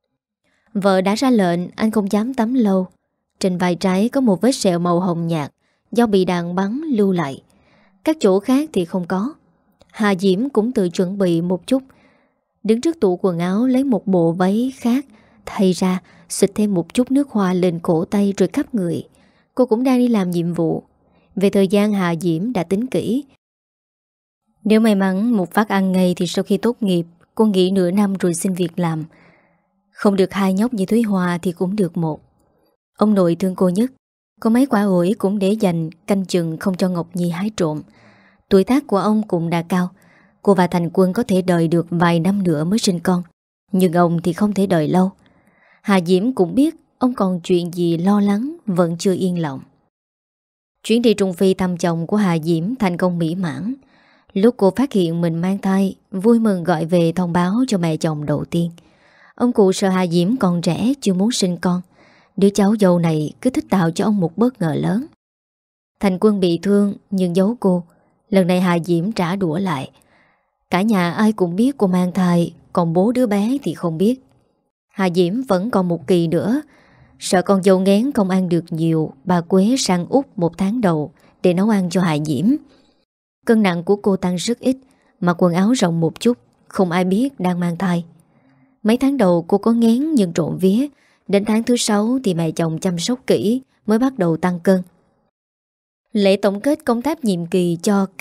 Vợ đã ra lệnh, anh không dám tắm lâu. Trên vai trái có một vết sẹo màu hồng nhạt do bị đạn bắn lưu lại. Các chỗ khác thì không có. Hà Diễm cũng tự chuẩn bị một chút, đứng trước tủ quần áo lấy một bộ váy khác thay ra, xịt thêm một chút nước hoa lên cổ tay rồi khắp người. Cô cũng đang đi làm nhiệm vụ. Về thời gian Hà Diễm đã tính kỹ. Nếu may mắn một phát ăn ngay thì sau khi tốt nghiệp cô nghỉ nửa năm rồi xin việc làm. Không được hai nhóc như Thúy Hoa thì cũng được một. Ông nội thương cô nhất. Có mấy quả ổi cũng để dành canh chừng không cho Ngọc Nhi hái trộm. Tuổi tác của ông cũng đã cao. Cô và Thành Quân có thể đợi được vài năm nữa mới sinh con, nhưng ông thì không thể đợi lâu. Hà Diễm cũng biết ông còn chuyện gì lo lắng, vẫn chưa yên lòng. Chuyến đi Trung Phi thăm chồng của Hà Diễm thành công mỹ mãn. Lúc cô phát hiện mình mang thai, vui mừng gọi về thông báo cho mẹ chồng đầu tiên. Ông cụ sợ Hà Diễm còn trẻ chưa muốn sinh con. Đứa cháu dâu này cứ thích tạo cho ông một bất ngờ lớn. Thành Quân bị thương nhưng giấu cô. Lần này Hà Diễm trả đũa lại. Cả nhà ai cũng biết cô mang thai, còn bố đứa bé thì không biết. Hà Diễm vẫn còn một kỳ nữa. Sợ con dâu ngén không ăn được nhiều, bà Quế sang Úc một tháng đầu để nấu ăn cho Hà Diễm. Cân nặng của cô tăng rất ít, mặc quần áo rộng một chút, không ai biết đang mang thai. Mấy tháng đầu cô có ngén nhưng trộn vía. Đến tháng thứ sáu thì mẹ chồng chăm sóc kỹ mới bắt đầu tăng cân. Lễ tổng kết công tác nhiệm kỳ cho các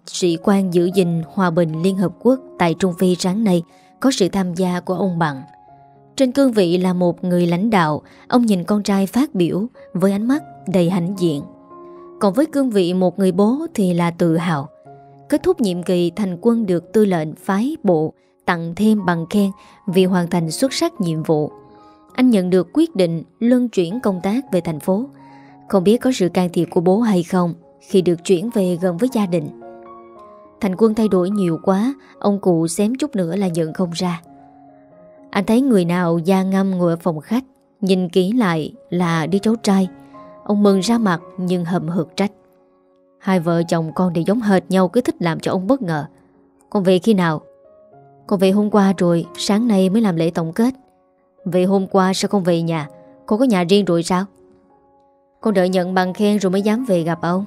sĩ quan giữ gìn hòa bình Liên Hợp Quốc tại Trung Phi sáng nay có sự tham gia của ông Bằng. Trên cương vị là một người lãnh đạo, ông nhìn con trai phát biểu với ánh mắt đầy hãnh diện. Còn với cương vị một người bố thì là tự hào. Kết thúc nhiệm kỳ, Thành Quân được tư lệnh phái bộ tặng thêm bằng khen vì hoàn thành xuất sắc nhiệm vụ. Anh nhận được quyết định luân chuyển công tác về thành phố. Không biết có sự can thiệp của bố hay không khi được chuyển về gần với gia đình. Thành Quân thay đổi nhiều quá, ông cụ xém chút nữa là nhận không ra. Anh thấy người nào da ngâm ngồi ở phòng khách, nhìn kỹ lại là đứa cháu trai. Ông mừng ra mặt nhưng hậm hực trách. Hai vợ chồng con đều giống hệt nhau, cứ thích làm cho ông bất ngờ. Con về khi nào? Con về hôm qua rồi, sáng nay mới làm lễ tổng kết. Về hôm qua sao con về nhà? Con có nhà riêng rồi sao? Con đợi nhận bằng khen rồi mới dám về gặp ông.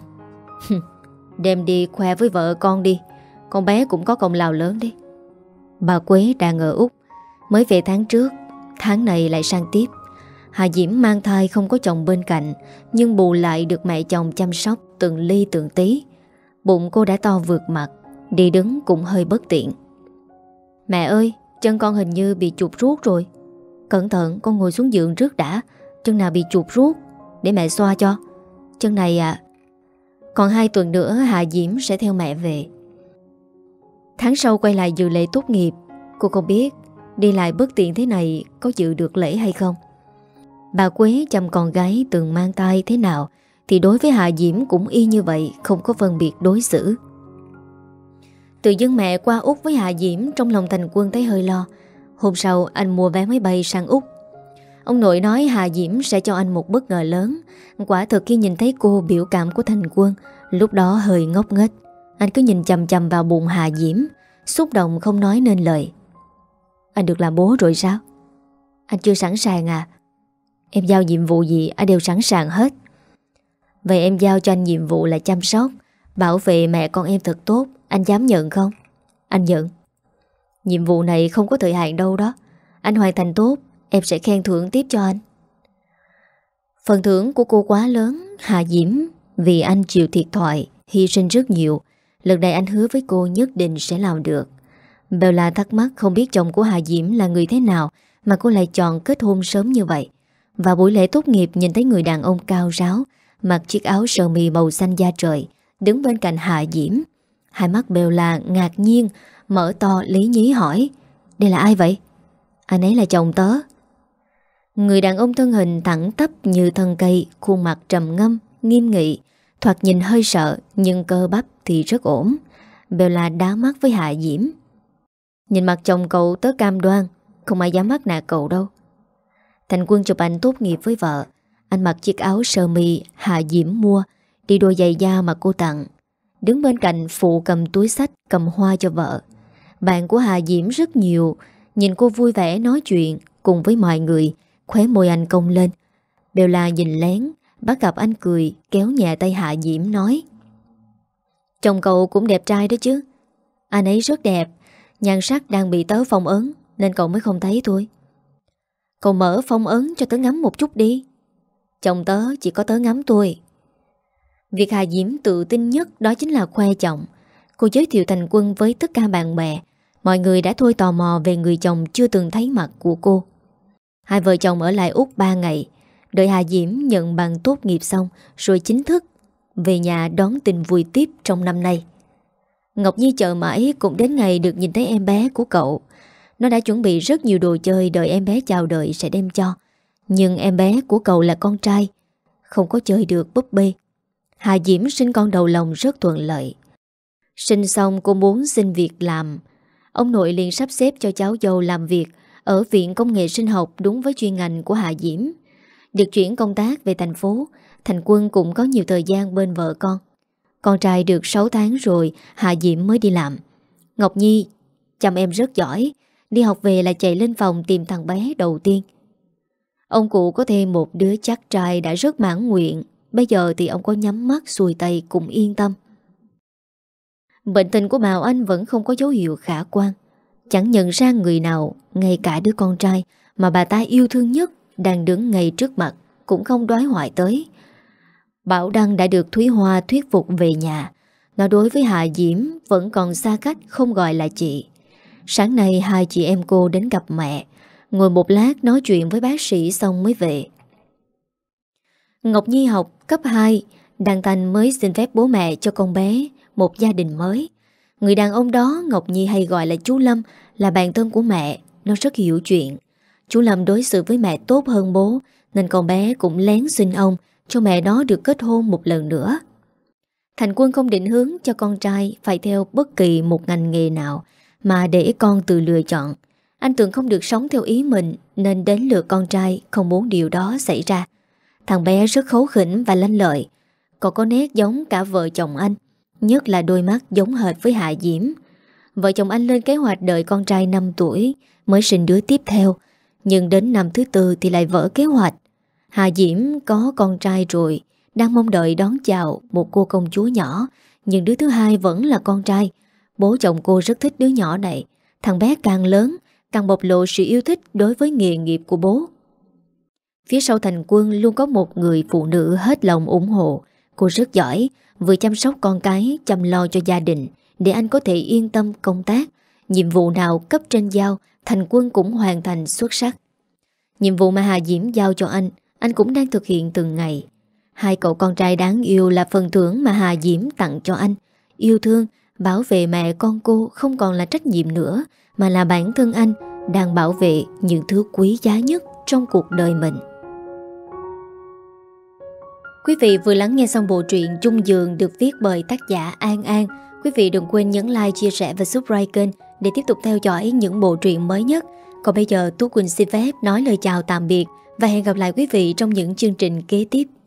Đem đi khoe với vợ con đi, con bé cũng có công lao lớn đấy. Bà Quế đang ở Úc, mới về tháng trước, tháng này lại sang tiếp. Hà Diễm mang thai không có chồng bên cạnh, nhưng bù lại được mẹ chồng chăm sóc từng ly từng tí. Bụng cô đã to vượt mặt, đi đứng cũng hơi bất tiện. Mẹ ơi, chân con hình như bị chuột rút rồi. Cẩn thận, con ngồi xuống giường trước đã. Chân nào bị chuột rút, để mẹ xoa cho. Chân này à. Còn hai tuần nữa Hà Diễm sẽ theo mẹ về. Tháng sau quay lại dự lễ tốt nghiệp. Cô không biết đi lại bất tiện thế này có dự được lễ hay không. Bà Quế chăm con gái từng mang thai thế nào thì đối với Hà Diễm cũng y như vậy, không có phân biệt đối xử. Tự dưng mẹ qua Úc với Hà Diễm, trong lòng Thành Quân thấy hơi lo. Hôm sau anh mua vé máy bay sang Úc. Ông nội nói Hà Diễm sẽ cho anh một bất ngờ lớn. Quả thực khi nhìn thấy cô, biểu cảm của Thành Quân lúc đó hơi ngốc nghếch. Anh cứ nhìn chằm chằm vào bụng Hà Diễm, xúc động không nói nên lời. Anh được làm bố rồi sao? Anh chưa sẵn sàng à? Em giao nhiệm vụ gì anh đều sẵn sàng hết. Vậy em giao cho anh nhiệm vụ là chăm sóc, bảo vệ mẹ con em thật tốt. Anh dám nhận không? Anh nhận. Nhiệm vụ này không có thời hạn đâu đó. Anh hoàn thành tốt, em sẽ khen thưởng tiếp cho anh. Phần thưởng của cô quá lớn, Hà Diễm vì anh chịu thiệt thòi, hy sinh rất nhiều. Lần này anh hứa với cô nhất định sẽ làm được. Bella thắc mắc không biết chồng của Hà Diễm là người thế nào mà cô lại chọn kết hôn sớm như vậy. Và buổi lễ tốt nghiệp nhìn thấy người đàn ông cao ráo, mặc chiếc áo sơ mi màu xanh da trời, đứng bên cạnh Hà Diễm. Hai mắt Bella ngạc nhiên, mở to lý nhí hỏi: đây là ai vậy? Anh ấy là chồng tớ. Người đàn ông thân hình thẳng tắp như thân cây, khuôn mặt trầm ngâm, nghiêm nghị, thoạt nhìn hơi sợ nhưng cơ bắp thì rất ổn. Bella đá mắt với Hà Diễm. Nhìn mặt chồng cậu tớ cam đoan không ai dám bắt nạt cậu đâu. Thành Quân chụp ảnh tốt nghiệp với vợ. Anh mặc chiếc áo sơ mi Hà Diễm mua, đi đôi giày da mà cô tặng. Đứng bên cạnh phụ cầm túi xách, cầm hoa cho vợ. Bạn của Hà Diễm rất nhiều. Nhìn cô vui vẻ nói chuyện cùng với mọi người, khóe môi anh cong lên. Bella nhìn lén, bắt gặp anh cười, kéo nhẹ tay Hà Diễm nói: chồng cậu cũng đẹp trai đó chứ. Anh ấy rất đẹp, nhan sắc đang bị tớ phong ấn nên cậu mới không thấy thôi. Cậu mở phong ấn cho tớ ngắm một chút đi. Chồng tớ chỉ có tớ ngắm tôi. Việc Hà Diễm tự tin nhất đó chính là khoe chồng. Cô giới thiệu Thành Quân với tất cả bạn bè. Mọi người đã thôi tò mò về người chồng chưa từng thấy mặt của cô. Hai vợ chồng ở lại Úc ba ngày, đợi Hà Diễm nhận bằng tốt nghiệp xong rồi chính thức về nhà đón tin vui tiếp trong năm nay. Ngọc Nhi chờ mãi cũng đến ngày được nhìn thấy em bé của cậu. Nó đã chuẩn bị rất nhiều đồ chơi đợi em bé chào đợi sẽ đem cho. Nhưng em bé của cậu là con trai, không có chơi được búp bê. Hà Diễm sinh con đầu lòng rất thuận lợi. Sinh xong cô muốn xin việc làm. Ông nội liền sắp xếp cho cháu dâu làm việc ở Viện Công nghệ Sinh học đúng với chuyên ngành của Hà Diễm. Được chuyển công tác về thành phố, Thành Quân cũng có nhiều thời gian bên vợ con. Con trai được sáu tháng rồi Hà Diễm mới đi làm. Ngọc Nhi chăm em rất giỏi, đi học về là chạy lên phòng tìm thằng bé đầu tiên. Ông cụ có thêm một đứa chắc trai đã rất mãn nguyện. Bây giờ thì ông có nhắm mắt xuôi tay cũng yên tâm. Bệnh tình của Mạo Anh vẫn không có dấu hiệu khả quan. Chẳng nhận ra người nào, ngay cả đứa con trai mà bà ta yêu thương nhất đang đứng ngay trước mặt cũng không đoái hoài tới. Bảo Đăng đã được Thúy Hoa thuyết phục về nhà. Nó đối với Hà Diễm vẫn còn xa cách, không gọi là chị. Sáng nay hai chị em cô đến gặp mẹ, ngồi một lát nói chuyện với bác sĩ xong mới về. Ngọc Nhi học cấp hai, Đăng Thanh mới xin phép bố mẹ cho con bé một gia đình mới. Người đàn ông đó Ngọc Nhi hay gọi là chú Lâm, là bạn thân của mẹ. Nó rất hiểu chuyện. Chú Lâm đối xử với mẹ tốt hơn bố, nên con bé cũng lén xin ông cho mẹ nó được kết hôn một lần nữa. Thành Quân không định hướng cho con trai phải theo bất kỳ một ngành nghề nào, mà để con tự lựa chọn. Anh Tường không được sống theo ý mình, nên đến lượt con trai không muốn điều đó xảy ra. Thằng bé rất kháu khỉnh và lanh lợi, còn có nét giống cả vợ chồng anh, nhất là đôi mắt giống hệt với Hạ Diễm. Vợ chồng anh lên kế hoạch đợi con trai năm tuổi mới sinh đứa tiếp theo, nhưng đến năm thứ tư thì lại vỡ kế hoạch. Hạ Diễm có con trai rồi, đang mong đợi đón chào một cô công chúa nhỏ, nhưng đứa thứ hai vẫn là con trai. Bố chồng cô rất thích đứa nhỏ này. Thằng bé càng lớn càng bộc lộ sự yêu thích đối với nghề nghiệp của bố. Phía sau Thành Quân luôn có một người phụ nữ hết lòng ủng hộ. Cô rất giỏi, vừa chăm sóc con cái, chăm lo cho gia đình, để anh có thể yên tâm công tác. Nhiệm vụ nào cấp trên giao, Thành Quân cũng hoàn thành xuất sắc. Nhiệm vụ mà Hà Diễm giao cho anh, anh cũng đang thực hiện từng ngày. Hai cậu con trai đáng yêu là phần thưởng mà Hà Diễm tặng cho anh. Yêu thương, bảo vệ mẹ con cô không còn là trách nhiệm nữa, mà là bản thân anh đang bảo vệ những thứ quý giá nhất trong cuộc đời mình. Quý vị vừa lắng nghe xong bộ truyện Chung Giường được viết bởi tác giả An An. Quý vị đừng quên nhấn like, chia sẻ và subscribe kênh để tiếp tục theo dõi những bộ truyện mới nhất. Còn bây giờ Tú Quỳnh xin phép nói lời chào tạm biệt và hẹn gặp lại quý vị trong những chương trình kế tiếp.